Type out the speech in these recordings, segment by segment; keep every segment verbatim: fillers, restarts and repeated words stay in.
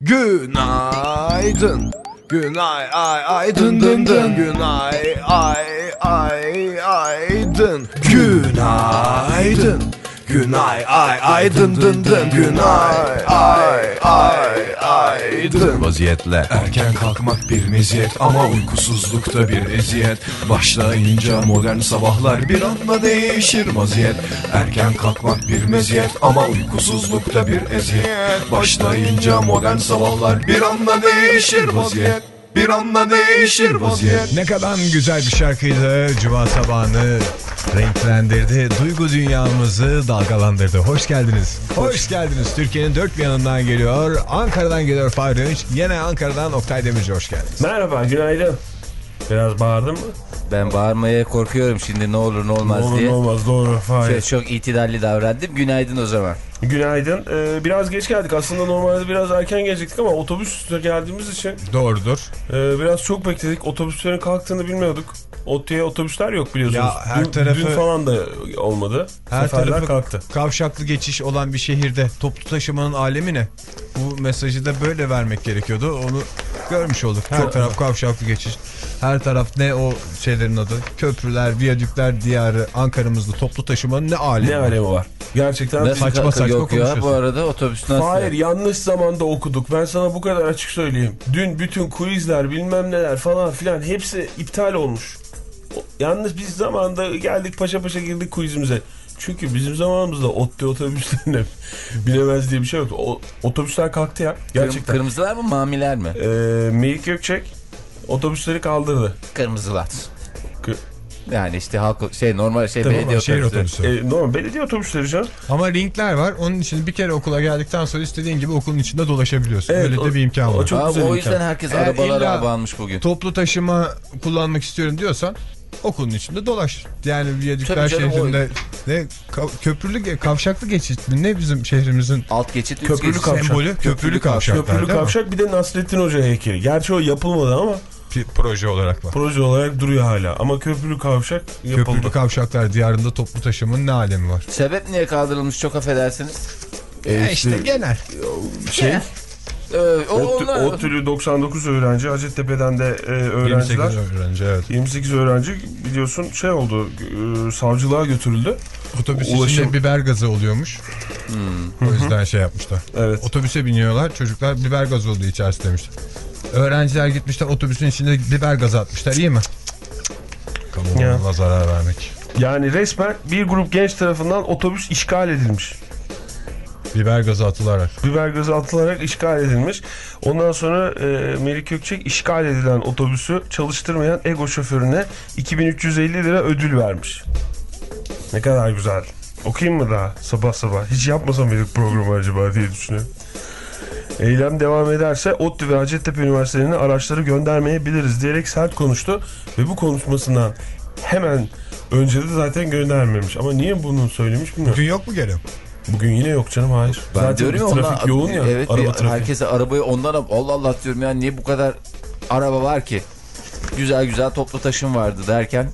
Günaydın. Günay ay ay dın dın dın. Günay ay ay ay dın. Günaydın. Günay ay ay dın dın dın. Günay ay ay ay dın. Vaziyetle erken kalkmak bir meziyet ama uykusuzlukta bir eziyet. Başlayınca modern sabahlar bir anda değişir vaziyet. Erken kalkmak bir meziyet ama uykusuzlukta bir eziyet. Başlayınca modern sabahlar bir anda değişir vaziyet. Bir anda değişir vaziyet. Ne kadar güzel bir şarkıydı. Cuma sabahını renklendirdi. Duygu dünyamızı dalgalandırdı. Hoş geldiniz. Hoş geldiniz. Türkiye'nin dört bir yanından geliyor. Ankara'dan geliyor Fahri Önç. Yine Ankara'dan Oktay Demirci, hoş geldiniz. Merhaba, günaydın. Biraz bağırdın mı? Ben bağırmaya korkuyorum şimdi, ne olur ne olmaz ne olur, diye. Ne olmaz doğru. Şöyle çok itidalli davrandım. Günaydın o zaman. Günaydın. Ee, biraz geç geldik. Aslında normalde biraz erken gelecektik ama otobüsle geldiğimiz için. Doğrudur. E, biraz çok bekledik. Otobüslerin kalktığını bilmiyorduk. ODTÜ'ye otobüsler yok biliyorsunuz. Ya her dün, tarafı, dün falan da olmadı. Her Seferler tarafı kalktı. kavşaklı geçiş olan bir şehirde toplu taşımanın alemi ne? Bu mesajı da böyle vermek gerekiyordu. Onu görmüş olduk. Her çok taraf kavşaklı geçiş. Her taraf ne o şeylerin adı? Köprüler, viyadükler diyarı. Ankara'mızda toplu taşımanın ne alemi? Ne alemi var? Gerçekten Nasıl saçma saçma yok ya konuşuyorsun. bu arada otobüs nasıl? Hayır, yanlış zamanda okuduk. Ben sana bu kadar açık söyleyeyim. Dün bütün quizler bilmem neler falan filan hepsi iptal olmuş. Yalnız biz zamanında geldik, paşa paşa girdik quizimize. Çünkü bizim zamanımızda ODTÜ otobüslerine bilemez diye bir şey yoktu. O, otobüsler kalktı ya. Gerçekten. Kırmızılar mı, maviler mi? Ee, Melik Gökçek otobüsleri kaldırdı. Kırmızılar. Kı Yani işte halk şey normal şey Tamam, belediye şehir otobüsü. otobüsü. E, normal belediye otobüsleri canım. Ama ringler var. Onun için bir kere okula geldikten sonra istediğin gibi okulun içinde dolaşabiliyorsun. Evet, Öyle o, de bir imkan var. O, çok Abi, güzel o imkan. yüzden herkes Eğer arabalara illa abanmış bugün. Toplu taşıma kullanmak istiyorum diyorsan okulun içinde dolaş. Yani viyadükler Tabii canım, şehrinde ne köprülü kavşaklı geçit ne bizim şehrimizin Alt geçit, üst Köprülü geçit. kavşak. sembolü köprülü kavşaklar. Köprülü değil mi? kavşak, bir de Nasrettin Hoca heykeli. Gerçi o yapılmadı ama Bir proje olarak var. proje olarak duruyor hala. Ama köprülü kavşak yapıldı. Köprülü kavşaklar diyarında toplu taşımanın ne alemi var? Sebep niye kaldırılmış, çok affedersiniz? E, E işte genel. şey. Ee, o, ODTÜ, onlar... ODTÜ'lü doksan dokuz öğrenci, Hacettepe'den de e, öğrenciler. yirmi sekiz öğrenci, evet. yirmi sekiz öğrenci biliyorsun şey oldu, e, savcılığa götürüldü. Otobüs Ulaşım... içinde biber gazı oluyormuş. Hmm. O yüzden şey yapmışlar. Evet. Otobüse biniyorlar, çocuklar biber gazı olduğu içerisinde demişler. Öğrenciler gitmişler otobüsün içinde biber gazı atmışlar, iyi mi? Kamuoyuna zarar vermek. Yani resmen bir grup genç tarafından otobüs işgal edilmiş. Biber gazı atılarak. Biber gazı atılarak işgal edilmiş. Ondan sonra e, Melik Gökçek işgal edilen otobüsü çalıştırmayan Ego şoförüne iki bin üç yüz elli lira ödül vermiş. Ne kadar güzel. Okuyayım mı daha sabah sabah? Hiç yapmasam mıydık programı acaba diye düşünüyorum. Eylem devam ederse ODTÜ ve Hacettepe Üniversitelerine araçları göndermeyebiliriz diyerek sert konuştu. Ve bu konuşmasından hemen önce de zaten göndermemiş. Ama niye bunu söylemiş bilmiyorum. Bugün yok mu gene? Bugün yine yok canım, hayır. Ben zaten diyorum ya, trafik ondan, yoğun ya. evet, araba bir, trafiği. herkese arabayı ondan Allah Allah diyorum ya, niye bu kadar araba var ki? Güzel güzel toplu taşım vardı derken.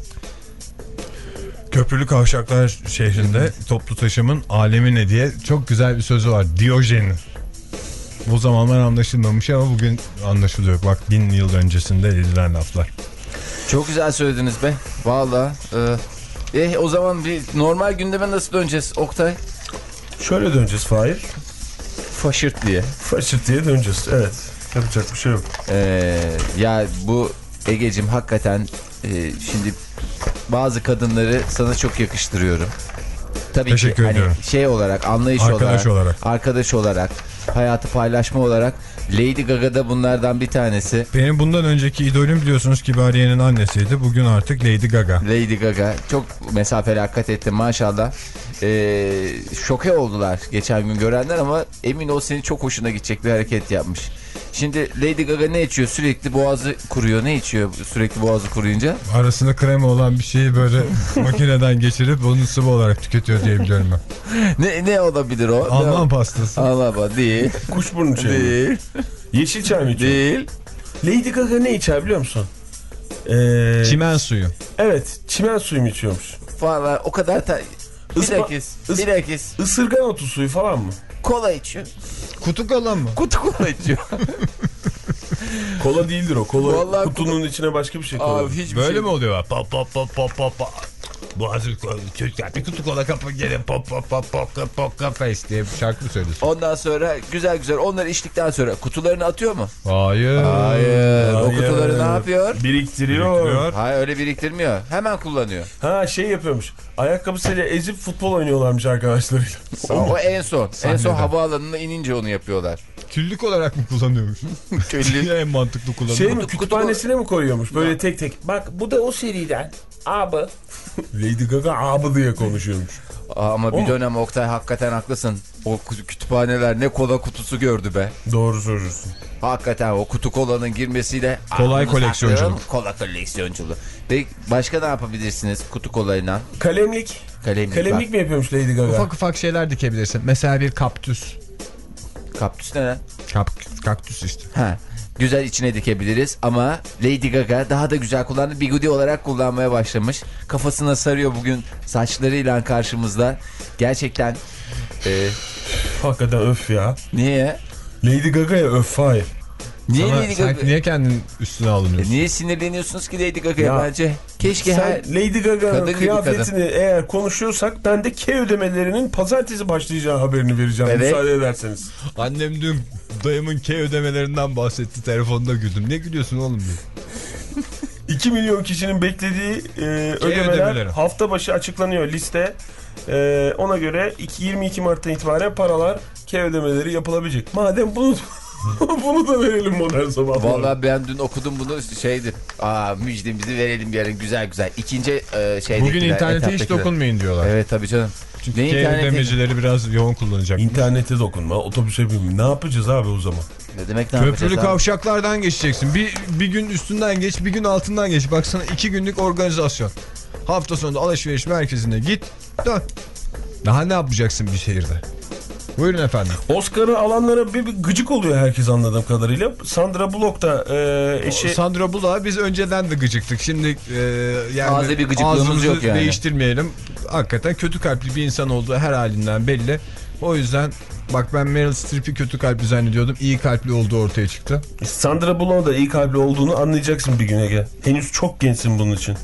Köprülü kavşaklar şehrinde toplu taşımın alemi ne diye çok güzel bir sözü var. Diyojen'in. Bu zamanlar anlaşılmamış ama bugün anlaşılıyor. Bak, bin yıl öncesinde edilen laflar. Çok güzel söylediniz be. Vallahi. E, eh, o zaman bir normal gündeme nasıl döneceğiz Oktay? Şöyle döneceğiz Fahir. Faşırt diye. Faşırt diye döneceğiz. Evet. Yapacak bir şey yok. Ee, ya bu Egeciğim hakikaten e, şimdi bazı kadınları sana çok yakıştırıyorum. Tabii Teşekkür ki ediyorum. hani şey olarak, anlayış Arkadaş olarak, olarak. arkadaş olarak, hayatı paylaşma olarak Lady Gaga da bunlardan bir tanesi. Benim bundan önceki idolüm biliyorsunuz Kibariye'nin annesiydi. Bugün artık Lady Gaga. Lady Gaga çok mesafeli hakikaten etti maşallah. Ee, şoke oldular geçen gün görenler ama emin ol senin çok hoşuna gidecek bir hareket yapmış. Şimdi Lady Gaga ne içiyor? Sürekli boğazı kuruyor. Ne içiyor sürekli boğazı kuruyunca? Arasında krema olan bir şeyi böyle makineden geçirip onu sıvı olarak tüketiyor diye biliyorum ben. Ne, ne olabilir o? Alman pastası. Alman değil. Kuşburnu çayı. Değil. Yeşil çay mı içiyor? Değil. Lady Gaga ne içer biliyor musun? Ee, Çimen suyu. Evet, çimen suyu mu içiyormuş? Valla o kadar ta... Ispa- Bilakis. ıs- Bilakis. Isırgan otu suyu falan mı? Kola içiyor. Kutu kola mı? Kutu kola içiyor. Kola değildir o. Kola Vallahi kutunun kola... içine başka bir şey kola. Abi hiçbir Böyle şey... mi oluyor? Pop pop pop pop pop pop. Boğazı çocuklar bir kutu kola kapı gelin pop pop pop pop pop pop face diye bir şarkı mı söylüyorsun? Ondan sonra güzel güzel onları içtikten sonra kutularını atıyor mu? Hayır. Hayır. O Hayır. kutuları ne yapıyor? Biriktiriyor. Biriktiriyor. Hayır öyle biriktirmiyor. Hemen kullanıyor. Ha şey yapıyormuş. Ayakkabısıyla ezip futbol oynuyorlarmış arkadaşlarıyla. O, o en son. En son Sahnede. havaalanına inince onu yapıyorlar. Küllük olarak mı kullanıyormuş? Küllük. En mantıklı kullanım. Şey mi Kutu- kütüphanesine mi koyuyormuş böyle tek tek. Bak bu da o seriden. Abi. Lady Gaga abi diye konuşuyormuş. Aa, ama bir O- dönem Oktay hakikaten haklısın. O kütüphaneler ne kola kutusu gördü be. Doğru söylüyorsun. Hakikaten o kutu kolanın girmesiyle. Kolay Aa, bunu koleksiyonculuk. saklayalım. Kola koleksiyonculuğu. Peki başka ne yapabilirsiniz kutu kolayla? Kalemlik. Kalemlik, Kalemlik mi yapıyormuş Lady Gaga? Ufak ufak şeyler dikebilirsin. Mesela bir kaktüs. Kaktüs ne lan? Kap, kaktüs işte. Ha. Güzel içine dikebiliriz ama Lady Gaga daha da güzel kullandı. Bigudi olarak kullanmaya başlamış. Kafasına sarıyor bugün saçlarıyla karşımızda. Gerçekten e, Hakikaten öf ya. niye? Lady Gaga'ya öf hayır. Niye Sana, Lady sen Gaga? niye kendin üstüne alınıyorsun? E, niye sinirleniyorsunuz ki Lady Gaga'ya Ya, bence? Keşke Sen her... Lady Kadın Gaga'nın gibi kıyafetini eğer konuşuyorsak ben de K ödemelerinin pazartesi başlayacağı haberini vereceğim. Evet. Müsaade ederseniz. Annem dün dayımın K ödemelerinden bahsetti. Telefonda güldüm. Ne gülüyorsun oğlum diye. iki milyon kişinin beklediği e, ödemeler ödemeleri. hafta başı açıklanıyor liste. E, ona göre yirmi iki Mart'tan itibaren paralar K ödemeleri yapılabilecek. Madem bunu bunu da verelim modern sabahlar. Vallahi ben dün okudum bunu şeydi. Aa müjdemizi verelim bir yarın güzel güzel. İkinci e, şeydekiler. Bugün internete hiç etaptakiler. dokunmayın diyorlar. Evet tabii canım. Çünkü Ne K interneti? ödemecileri biraz yoğun kullanacak. İnternete dokunma, otobüse binme. Ne yapacağız abi o zaman? Ne demek ne yapacağız Köprülü abi? kavşaklardan geçeceksin. Bir, bir gün üstünden geç, bir gün altından geç. Baksana iki günlük organizasyon. Hafta sonunda alışveriş merkezine git, dön. Daha ne yapacaksın bir şehirde? Buyurun efendim. Oscar'ı alanlara bir, bir gıcık oluyor herkes anladığım kadarıyla. Sandra Bullock da e, eşi... Sandra Bullock'a biz önceden de gıcıktık. Şimdi e, yani Taze bir gıcıklığımız ağzımızı yok yani. değiştirmeyelim. Hakikaten kötü kalpli bir insan olduğu her halinden belli. O yüzden bak ben Meryl Streep'i kötü kalpli zannediyordum. İyi kalpli olduğu ortaya çıktı. Sandra Bullock'un da iyi kalpli olduğunu anlayacaksın bir gün Ege. Henüz çok gençsin bunun için.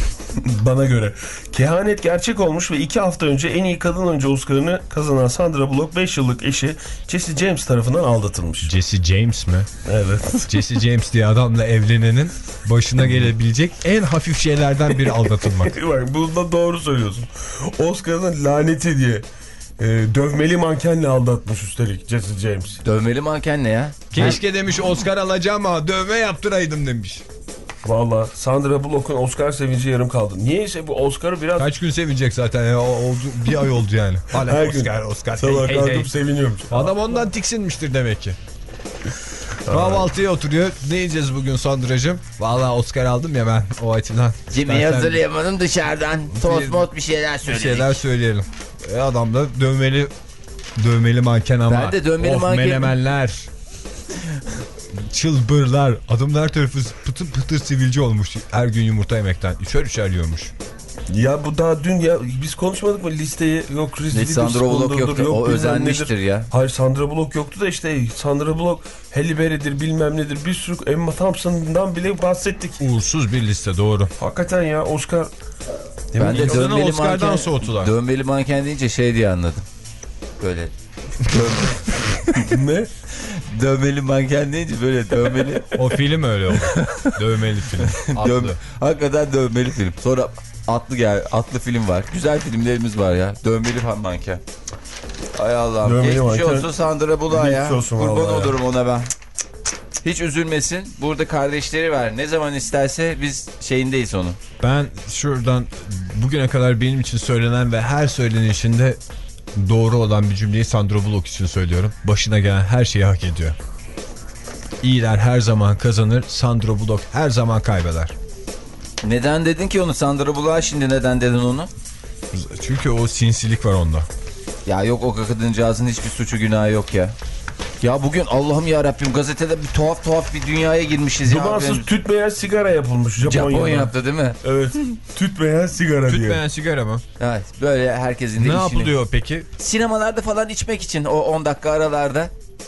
Bana göre. Kehanet gerçek olmuş ve iki hafta önce en iyi kadın oyuncu Oscar'ını kazanan Sandra Bullock beş yıllık eşi Jesse James tarafından aldatılmış. Jesse James mi? Evet. Jesse James diye adamla evlenenin başına gelebilecek en hafif şeylerden biri aldatılmak. Bak bunda doğru söylüyorsun. Oscar'ın laneti diye e, dövmeli mankenle aldatmış üstelik Jesse James. Dövmeli manken ne ya? Keşke demiş Oscar alacağım ama dövme yaptıraydım demiş. Valla Sandra Bullock'un Oscar sevinci yarım kaldı. Niyeyse bu Oscar'ı biraz... Kaç gün sevinecek zaten ya. O- oldu, bir ay oldu yani. Hala Her gün Oscar Oscar. sabah Hey, hey, kalkıp hey. seviniyormuş. Adam ondan tiksinmiştir demek ki. Kahvaltıya oturuyor. Ne yiyeceğiz bugün Sandra'cığım? Vallahi Oscar aldım ya ben o açıdan. Yemeği İstersen hazırlayamadım dışarıdan. Tost mot bir şeyler bir söyledik. şeyler söyleyelim. E adam da dövmeli dövmeli manken ama. Ben de dövmeli of, manken- menemenler. Çılbırlar. Adamın her tarafı pıtır pıtır sivilce olmuş. Her gün yumurta yemekten. Üçer üçer yiyormuş. Ya bu daha dün ya biz konuşmadık mı listeyi yok Ne rezillik Sandra Bullock yoktu. O bilmem özenmiştir nedir. ya. Hayır Sandra Bullock yoktu da işte Sandra Bullock Halle Berry'dir bilmem nedir bir sürü Emma Thompson'dan bile bahsettik. Uğursuz bir liste doğru. Hakikaten ya Oscar. Ben de Kadını dövmeli Oscar'dan manken, soğuttular. dövmeli manken deyince şey diye anladım. Böyle. Ne? Dövmeli manken deyince böyle dövmeli. O film öyle oldu. Dövmeli film. Atlı. Dövme, hakikaten dövmeli film. Sonra atlı gel, atlı film var. Güzel filmlerimiz var ya. Dövmeli manken. Ay Allah'ım. Dövmeli Geçmiş manken. olsun Sandra Bullock'a ya. Geçmiş olsun Kurban vallahi ya. olurum ona ben. Hiç üzülmesin. Burada kardeşleri var. Ne zaman isterse biz şeyindeyiz onun. Ben şuradan bugüne kadar benim için söylenen ve her söylenişinde doğru olan bir cümleyi Sandra Bullock için söylüyorum. Başına gelen her şeyi hak ediyor. İyiler her zaman kazanır, Sandra Bullock her zaman kaybeder. Neden dedin ki onu Sandra Bullock'a, şimdi neden dedin onu? Çünkü o sinsilik var onda. Ya yok, o kadıncağızın hiçbir suçu günahı yok ya. Ya bugün Allah'ım ya Rabbim gazetede bir tuhaf tuhaf bir dünyaya girmişiz ya. Dumansız Ben... tütmeyen sigara yapılmış Japonya'da. Japon yaptı değil mi? Evet. Tütmeyen sigara diye. Tütmeyen sigara mı? Evet, böyle herkesin de Ne işini. yapılıyor peki? Sinemalarda falan içmek için o on dakika aralarda.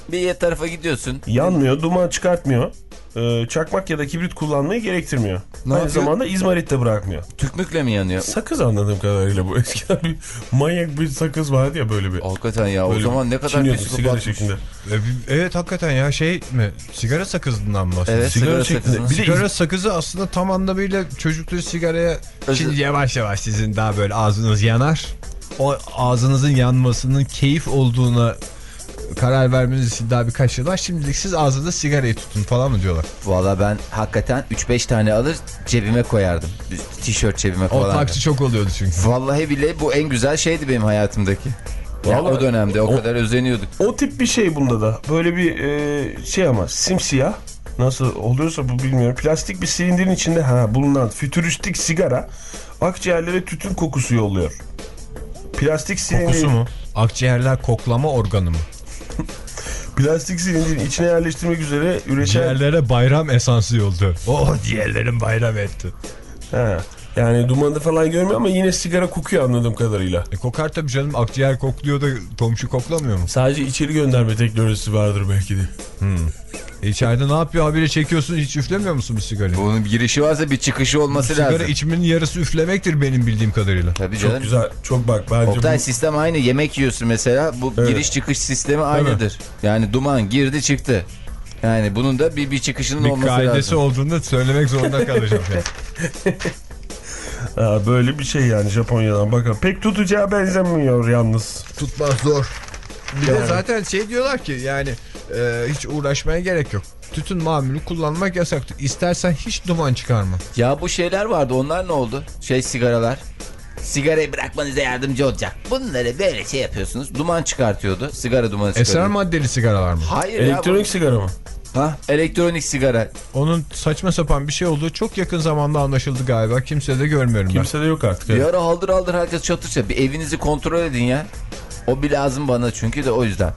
Bir tarafa gidiyorsun. Yanmıyor, duman çıkartmıyor. Ee, çakmak ya da kibrit kullanmayı gerektirmiyor. Ne Aynı yapıyor? zamanda izmarit de bırakmıyor. Tükmükle mi yanıyor? Sakız anladığım kadarıyla bu. Eskiden bir manyak bir sakız vardı ya böyle bir. Hakikaten ya Böyle o zaman ne kadar çiğniyordu sigara psikopatmış. şeklinde. E, Evet hakikaten ya şey mi? Sigara sakızından mı bahsediyorsun? Evet, Sigara sigara şeklinde. sakızı. Bir de Sigara sakızı aslında tam anlamıyla çocukları sigaraya... Özür- Şimdi yavaş yavaş sizin daha böyle ağzınız yanar. O ağzınızın yanmasının keyif olduğuna karar vermeniz için daha birkaç yıl var. Şimdilik siz ağzınızda sigarayı tutun falan mı diyorlar? Valla ben hakikaten üç beş tane alır cebime koyardım. Tişört cebime O koyardım. taksi çok oluyordu çünkü. Vallahi bile bu en güzel şeydi benim hayatımdaki. Ya Vallahi o dönemde o, o- kadar özeniyorduk. O tip bir şey bunda da. Böyle bir e, şey ama simsiyah. Nasıl oluyorsa bu bilmiyorum. Plastik bir silindirin içinde ha, bulunan fütüristik sigara akciğerlere tütün kokusu yolluyor. Plastik silindirin, Kokusu mu? Akciğerler koklama organı mı? plastik silindirin içine yerleştirmek üzere üreten... Ciğerlere bayram esansı yoldu. Oh ciğerlerim bayram etti. Ha, yani dumanı falan görmüyor ama yine sigara kokuyor anladığım kadarıyla. E kokar tabii canım, akciğer kokluyor da komşu koklamıyor mu? Sadece içeri gönderme teknolojisi vardır belki de. Hmm. E içeride ne yapıyor, habire çekiyorsun, hiç üflemiyor musun bir sigarayı? Bunun bir girişi varsa bir çıkışı olması Sigara lazım. içmenin yarısı üflemektir benim bildiğim kadarıyla. Tabii canım. Çok güzel. Çok bak bence Oktay bu... sistem aynı, yemek yiyorsun mesela bu Evet. giriş çıkış sistemi aynıdır. Yani duman girdi çıktı. Yani bunun da bir, bir çıkışının Bir olması kaidesi lazım. olduğunda söylemek zorunda kalacağım. Yani. Ha, böyle bir şey yani Japonya'dan bakalım. Pek tutacağı benzemiyor yalnız. Tutmaz zor. Bir Yani. de zaten şey diyorlar ki yani e, hiç uğraşmaya gerek yok. Tütün mamülü kullanmak yasaktır. İstersen hiç duman çıkarma. Ya bu şeyler vardı, onlar ne oldu? Şey sigaralar. Sigarayı bırakmanıza yardımcı olacak. Bunları böyle şey yapıyorsunuz. Duman çıkartıyordu. Sigara dumanı çıkarıyordu. Esrar maddeli sigaralar mı? Hayır ya. Elektronik sigara mı? Bu... Ha, elektronik sigara. Onun saçma sapan bir şey olduğu çok yakın zamanda anlaşıldı galiba. Kimse de görmüyorum ben. Kimse de yok artık. Bir Evet. ara haldır haldır herkes çatır çatır. Bir evinizi kontrol edin ya. O bir lazım bana çünkü de o yüzden.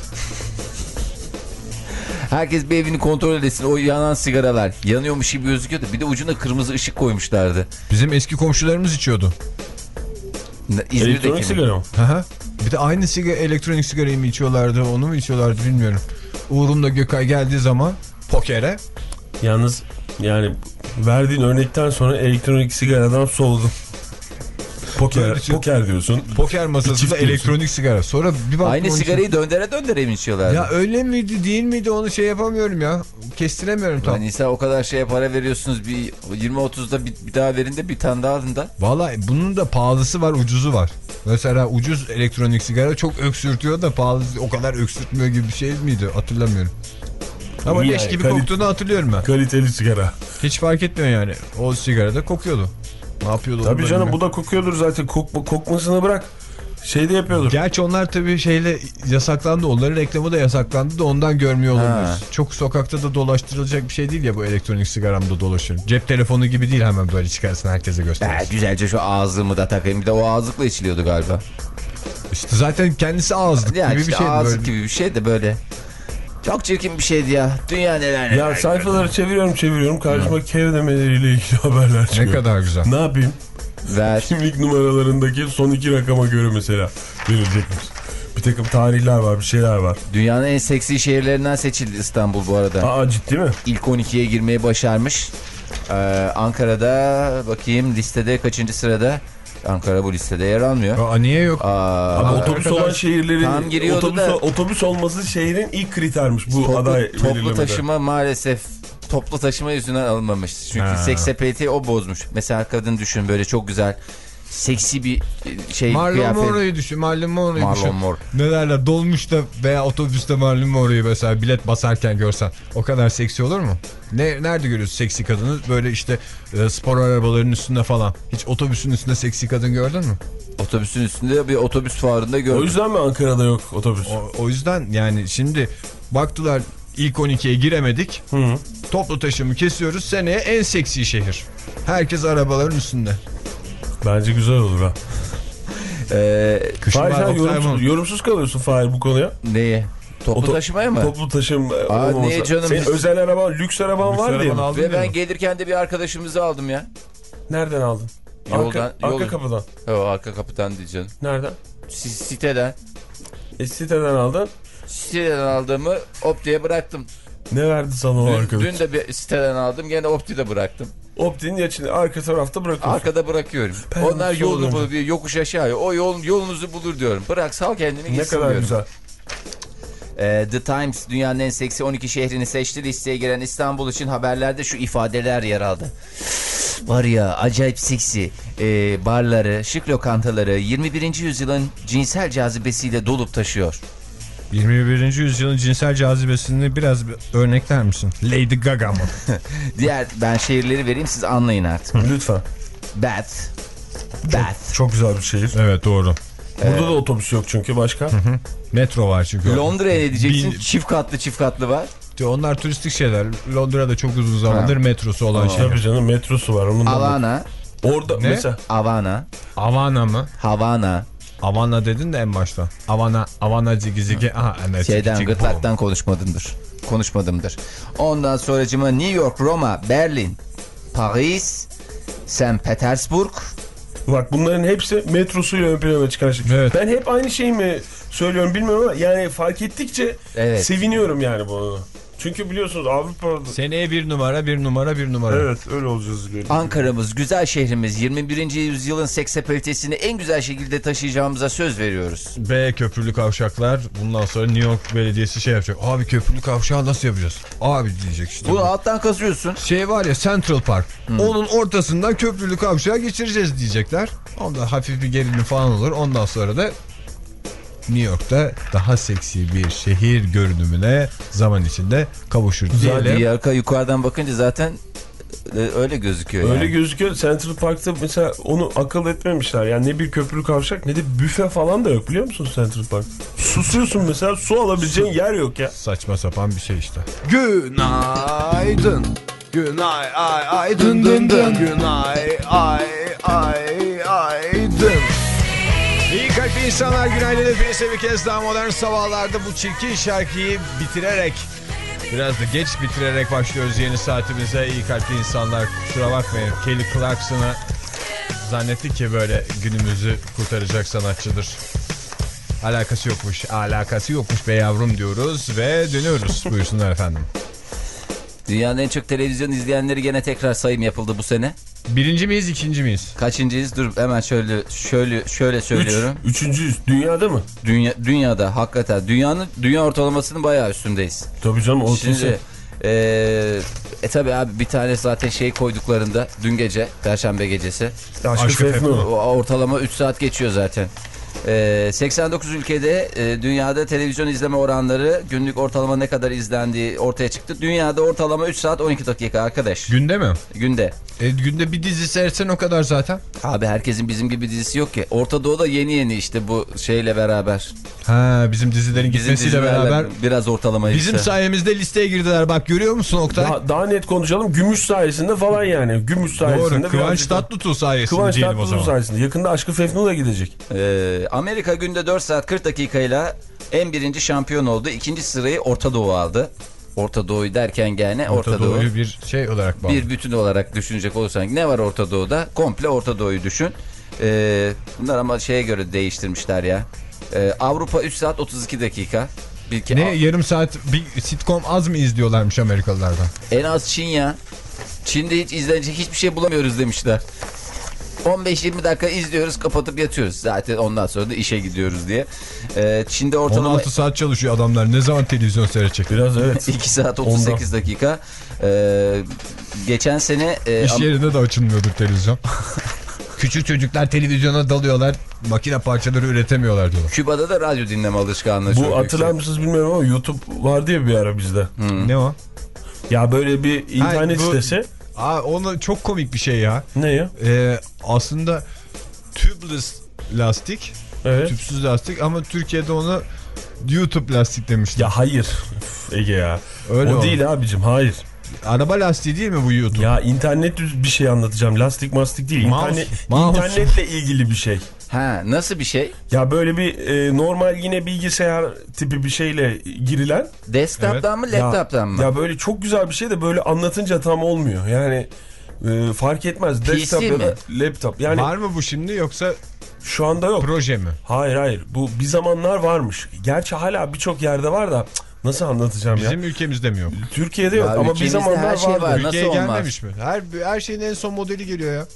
Herkes bir evini kontrol etsin. O yanan sigaralar yanıyormuş gibi gözüküyordu. Bir de ucuna kırmızı ışık koymuşlardı. Bizim eski komşularımız içiyordu. İzmir'deki Elektronik mi? sigara mı? Aha. Bir de aynı sigara, elektronik sigarayı mı içiyorlardı, onu mu içiyorlardı bilmiyorum. Uğur'umla Gökay geldiği zaman pokere. Yalnız yani verdiğin örnekten sonra elektronik sigaradan soğudum. Poker, Böyle şey- poker diyorsun. Poker masasında çift diyorsun. elektronik sigara. Sonra bir baktım Aynı onun sigarayı döndere döndere mi içiyorlardı? için- Ya öyle miydi değil miydi onu şey yapamıyorum ya. Kestiremiyorum tam. Yani insan o kadar şeye para veriyorsunuz, bir yirmi otuzda bir, bir daha verin de bir tane daha alın da. Vallahi bunun da pahalısı var, ucuzu var. Mesela ucuz elektronik sigara çok öksürtüyor da pahalısı o kadar öksürtmüyor gibi bir şey miydi hatırlamıyorum. Ama İyi leş yani, gibi kalit- koktuğunu hatırlıyorum ben. Kaliteli sigara. Hiç fark etmiyor yani. O sigara da kokuyordu. Ne yapıyordu? Tabii canım bu da kokuyordur zaten. Kok, kokmasını bırak. Şey de yapıyordur. Gerçi onlar tabii şeyle yasaklandı. Onların reklamı da yasaklandı da ondan görmüyor olabiliriz. Ha. Çok sokakta da dolaştırılacak bir şey değil ya bu elektronik sigaramda dolaşıyor. Cep telefonu gibi değil, hemen böyle çıkarsın herkese Ha, gösterirsin. güzelce şu ağzımı da takayım. Bir de o ağızlıkla içiliyordu galiba. İşte zaten kendisi ağızlık Yani gibi işte bir şeydi ağızlık böyle. gibi bir şey de böyle. Çok çirkin bir şeydi ya. Dünya neler neler. Ya sayfaları çeviriyorum çeviriyorum. Karşıma kev demeleriyle ilgili haberler çıkıyor. Ne kadar güzel. Ne yapayım? Ver. Kimlik numaralarındaki son iki rakama göre mesela verilecekmiş. Bir takım tarihler var, bir şeyler var. Dünyanın en seksi şehirlerinden seçildi İstanbul bu arada. Aa ciddi mi? İlk on ikiye girmeyi başarmış. Ee, Ankara'da bakayım listede kaçıncı sırada? Ankara bu listede yer almıyor. Aa, niye yok? Aa, Ama Aa, otobüs arkadaş, olan şehirlerin tam giriyordu otobüs, da- otobüs olması şehrin ilk kritermiş bu toplu, aday toplu belirlemede. taşıma maalesef toplu taşıma yüzünden alınmamış. Çünkü Ha. seksapaliteyi o bozmuş. Mesela kadın düşün, böyle çok güzel seksi bir şey Marlon kıyafet. Monroe'yu düşün. Marlon Monroe'yu Marlon düşün. Monroe. Ne derler, dolmuşta veya otobüste Marlon Monroe'yu mesela bilet basarken görsen o kadar seksi olur mu? Ne, nerede görüyorsun seksi kadını? Böyle işte e, spor arabalarının üstünde falan. Hiç otobüsün üstünde seksi kadın gördün mü? Otobüsün üstünde bir otobüs fuarında O gördüm. yüzden mi Ankara'da yok otobüs? O, o yüzden yani şimdi baktılar ilk on ikiye giremedik. Hı -hı. Toplu taşımı kesiyoruz. Seneye en seksi şehir. Herkes arabaların üstünde. Bence güzel olur ha. Ee, Kışın Fahir var, sen Oktay yorumsuz, Bey. yorumsuz kalıyorsun Fahir bu konuya. neye? Toplu Oto- taşımaya mı? Toplu taşım e, Aa, olmaması. niye canım? Senin Biz- özel araban, lüks araban Lüks var diye arabanı mi? aldın Ve ya. ben gelirken de bir arkadaşımızı aldım ya. Nereden aldın? Yoldan- arka, yoldan. arka kapıdan. O arka kapıdan değil canım. Nereden? S- Siteden. E, siteden aldın. Siteden aldığımı Opti'ye bıraktım. Ne verdi sana o Dün, arkadaş? dün de bir siteden aldım, gene Opti'de bıraktım. Opti'nin içinde arka tarafta bırakıyorsun. Arkada bırakıyorum. Ben Onlar şey yolunu olunca- buluyor, yokuş aşağı. O yol yolunuzu bulur diyorum. Bırak, sal kendini Ne gitsin kadar diyorum. güzel. Ee, The Times dünyanın en seksi on iki şehrini seçti. Listeye giren İstanbul için haberlerde şu ifadeler yer aldı. Var ya, acayip seksi ee, barları, şık lokantaları yirmi birinci yüzyılın cinsel cazibesiyle dolup taşıyor. yirmi birinci yüzyılın cinsel cazibesini biraz bir örnekler misin? Lady Gaga mı? Diğer ben şehirleri vereyim, siz anlayın artık. Lütfen. Bath. Bath. Çok güzel bir şehir. Evet, doğru. Burada da otobüs yok çünkü başka. Metro var çünkü. Londra'ya ne diyeceksin? Bin- Çift katlı çift katlı var. Onlar turistik şeyler. Londra'da çok uzun zamandır Ha. metrosu olan şey. Tabii canım, metrosu var. Onun da Havana. orada Ne? mesela Havana. Havana mı? Havana. Havana dedin de en başta. Havana, Havana zigi zigi. Aha, evet, Şeyden, zigi zigi gırtlaktan konuşmadımdır. Konuşmadımdır. Ondan sonracıma New York, Roma, Berlin, Paris, Saint Petersburg. bak, bunların hepsi metrosuyla ön plana çıkan şey. Evet. Ben hep aynı şeyi mi söylüyorum bilmiyorum ama yani fark ettikçe Evet. seviniyorum yani bunu. Çünkü biliyorsunuz Avrupa'da... Seneye bir numara, bir numara, bir numara. Evet, öyle olacağız diyorum. Ankara'mız, güzel şehrimiz, yirmi birinci yüzyılın seksapalitesini en güzel şekilde taşıyacağımıza söz veriyoruz. Ve köprülü kavşaklar, bundan sonra New York Belediyesi şey yapacak. Abi köprülü kavşağı nasıl yapacağız? Abi diyecek işte. Bunu bu. alttan kazıyorsun. Şey var ya, Central Park. Onun ortasından köprülü kavşağı geçireceğiz diyecekler. Onda hafif bir gerilim falan olur. Ondan sonra da New York'ta daha seksi bir şehir görünümüne zaman içinde kavuşur diyelim. New York'a yukarıdan bakınca zaten e, öyle gözüküyor. Öyle yani. gözüküyor. Central Park'ta mesela onu akıl etmemişler. Yani ne bir köprülü kavşak ne de büfe falan da yok, biliyor musun Central Park? Susuyorsun mesela, su alabileceğin yer yok ya. Saçma sapan bir şey işte. Günaydın. Günay ay ay dın dın dın. Günay ay ay ay dın. İyi kalpli insanlar, günaydın hepinize bir kez daha modern sabahlarda bu çirkin şarkıyı bitirerek, biraz da geç bitirerek başlıyoruz yeni saatimize. İyi kalpli insanlar, kusura bakmayın, Kelly Clarkson'ı zannettik ki böyle günümüzü kurtaracak sanatçıdır. Alakası yokmuş, alakası yokmuş be yavrum diyoruz ve dönüyoruz. Buyursunlar efendim. Dünyanın en çok televizyon izleyenleri gene tekrar sayım yapıldı bu sene. Birinci miyiz, ikinci miyiz? Kaçıncıyız? Dur hemen şöyle şöyle şöyle söylüyorum. Üç, üçüncüyüz. Dünyada mı? Dünya dünyada hakikaten dünyanın dünya ortalamasının bayağı üstündeyiz. Tabii canım, o Şimdi kesin. e, e tabi abi bir tane zaten şey koyduklarında dün gece, Perşembe gecesi Aşkı Aşkı Fefnu. o- ortalama üç saat geçiyor zaten. E, seksen dokuz ülkede e, dünyada televizyon izleme oranları, günlük ortalama ne kadar izlendiği ortaya çıktı. Dünyada ortalama üç saat on iki dakika arkadaş. Günde mi? Günde. E, günde bir dizi seyretsen o kadar zaten. Abi herkesin bizim gibi dizisi yok ki. Orta Doğu'da yeni yeni işte bu şeyle beraber. Ha, bizim dizilerin Bizim gitmesiyle dizilerle beraber. biraz ortalamayı Bizim işte. sayemizde listeye girdiler, bak görüyor musun Oktay? Daha, daha net konuşalım. Gümüş sayesinde falan yani. Gümüş sayesinde. Doğru, Kıvanç birazcık da- Tatlıtuğ sayesinde Kıvanç diyelim o Tatlıtuğ zaman. sayesinde. Yakında Aşkı Fefnu da gidecek. Ee, Amerika günde dört saat kırk dakikayla en birinci şampiyon oldu. İkinci sırayı Orta Doğu aldı. Orta Doğu'yu derken gene Orta, Orta Doğu. Doğu'yu bir şey olarak bağlı. Bir bütün olarak düşünecek olursan ne var Orta Doğu'da? Komple Orta Doğu'yu düşün. Ee, bunlar ama şeye göre değiştirmişler ya. Ee, Avrupa üç saat otuz iki dakika. Bir ke- Ne, yarım saat bir sitcom az mı izliyorlarmış Amerikalılardan? En az Çin ya. Çin'de hiç izlenecek hiçbir şey bulamıyoruz demişler. on beş yirmi dakika izliyoruz, kapatıp yatıyoruz. Zaten ondan sonra da işe gidiyoruz diye. Ee, Çin'de on ortalama altı saat çalışıyor adamlar. Ne zaman televizyon seyredecek? Biraz evet. iki saat otuz sekiz dakika. Ee, geçen sene e, İş Am- yerinde de açılmıyordur televizyon. Küçük çocuklar televizyona dalıyorlar. Makine parçaları üretemiyorlar diyorlar. Küba'da da radyo dinleme alışkanlığı çok Bu hatırlar yüksek. mısınız bilmiyorum ama YouTube vardı ya bir ara bizde. Ne o? Ya böyle bir internet Ha, bu- sitesi. Aa, onu çok komik bir şey ya. Ne ya? Ee, aslında tubeless lastik, Evet. tüpsüz lastik ama Türkiye'de onu YouTube lastik demişler. Ya hayır. Üf, Ege ya. Öyle o o. değil abicim, hayır. Araba lastiği değil mi bu YouTube? Ya internet bir şey anlatacağım. Lastik mastik değil. Mouse, İnternet, mouse. internetle ilgili bir şey. Ha, nasıl bir şey? Ya böyle bir e, normal yine bilgisayar tipi bir şeyle girilen. Desktop'tan mı, Ya- laptop'tan mı? Ya böyle çok güzel bir şey de böyle anlatınca tam olmuyor. Yani e, fark etmez. P C Desktop ya da mi? laptop. Yani Var mı bu şimdi yoksa Şu anda yok. Proje mi? Hayır hayır. Bu bir zamanlar varmış. Gerçi hala birçok yerde var da cık, nasıl anlatacağım Bizim ya? Bizim ülkemizde mi yok? Türkiye'de yok Ya ama bir ülkemizde zamanlar her şey vardı. var. Nasıl Ülkeye olmaz? gelmemiş mi? Her, her şeyin en son modeli geliyor ya.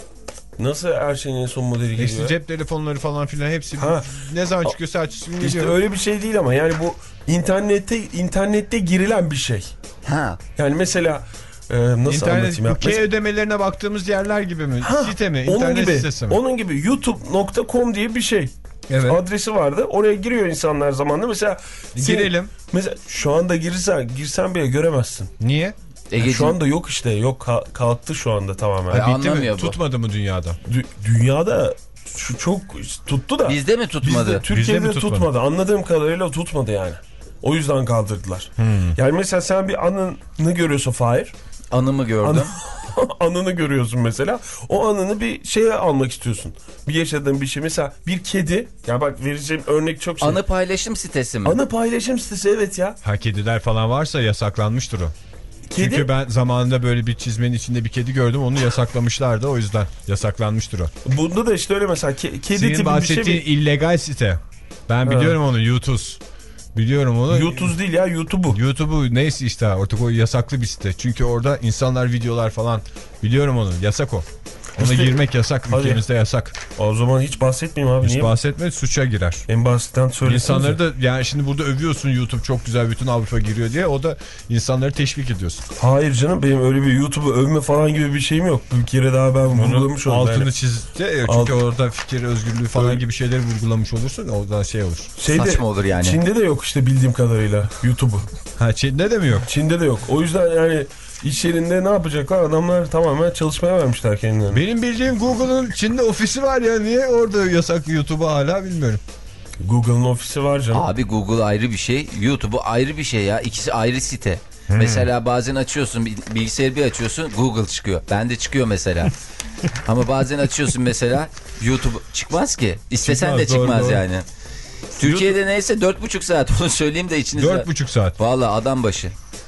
Nasıl her şeyin en son modeli geliyor? İşte cep telefonları falan filan hepsi Ha. ne zaman çıkıyorsa ertesi gün İşte geliyor. öyle bir şey değil ama yani bu internette internette girilen bir şey. Ha. Yani mesela e, nasıl İnternet anlatayım ya? bu K Mesela- ödemelerine baktığımız yerler gibi mi? Ha, Site mi? onun İnternet gibi, sitesi mi? onun gibi youtube nokta com diye bir şey. Evet. Adresi vardı. Oraya giriyor insanlar zamanla. Mesela senin- Girelim. Mesela şu anda girsen girsen bile göremezsin. Niye? Yani Egeciğim, şu anda yok işte. Yok ka- kalktı şu anda tamamen. Ay, Bitti mi? anlamıyor bu. Tutmadı mı dünyada? Dü- dünyada şu çok tuttu da. bizde mi tutmadı? Bizde, Türkiye'de Bizde mi tutmadı? tutmadı. Anladığım kadarıyla tutmadı yani. O yüzden kaldırdılar. Hmm. Yani mesela sen bir anını görüyorsun Fahir. Anımı gördüm. Anı- anını görüyorsun mesela. O anını bir şeye almak istiyorsun. Bir yaşadığın bir şey. Mesela bir kedi. Ya bak vereceğim örnek çok şey. Anı paylaşım sitesi mi? Anı paylaşım sitesi evet ya. Ha, kediler falan varsa yasaklanmıştır o. Kedi. Çünkü ben zamanında böyle bir çizmenin içinde bir kedi gördüm. Onu yasaklamışlardı, o yüzden yasaklanmıştır o. Bunda da işte öyle mesela ke- kedi Senin tipi bir şey bahsettiğin mi? illegal site. Ben biliyorum onu, YouTube. Biliyorum onu. YouTube değil ya YouTube'u. YouTube'u neyse işte artık o yasaklı bir site. Çünkü orada insanlar videolar falan, biliyorum onu, yasak o. Ona İşte- girmek yasak, Hadi. ülkemizde yasak. O zaman hiç bahsetmeyeyim abi. Hiç Niye? bahsetme, suça girer. En basitten söylesene. İnsanları da yani şimdi burada övüyorsun, YouTube çok güzel, bütün Avrupa giriyor diye, o da insanları teşvik ediyorsun. Hayır canım, benim öyle bir YouTube'u övme falan gibi bir şeyim yok. Bir kere daha ben vurgulamış oldum. Altını Yani. çizdi ya, çünkü Alt- orada fikir özgürlüğü falan Öyle. gibi şeyleri vurgulamış olursun, orada şey olur. Şeyde, Saçma olur yani. Çin'de de yok işte bildiğim kadarıyla YouTube'u. Ha, Çin'de de mi yok? Çin'de de yok. O yüzden yani iş yerinde ne yapacaklar? Adamlar tamamen çalışmaya vermişler kendilerini. Benim bildiğim Google'ın Çin'de ofisi var ya, niye orada yasak YouTube'u hala bilmiyorum. Google'ın ofisi var canım. Abi Google ayrı bir şey, YouTube'u ayrı bir şey ya. İkisi ayrı site. Hmm. Mesela bazen açıyorsun, bilgisayarı bir açıyorsun, Google çıkıyor. Bende çıkıyor mesela. Ama bazen açıyorsun mesela, YouTube çıkmaz ki. İstesen Çıkmaz, de çıkmaz doğru, doğru. yani. Türkiye'de neyse dört buçuk saat, onu söyleyeyim de içinizde. Dört buçuk saat. Valla adam başı.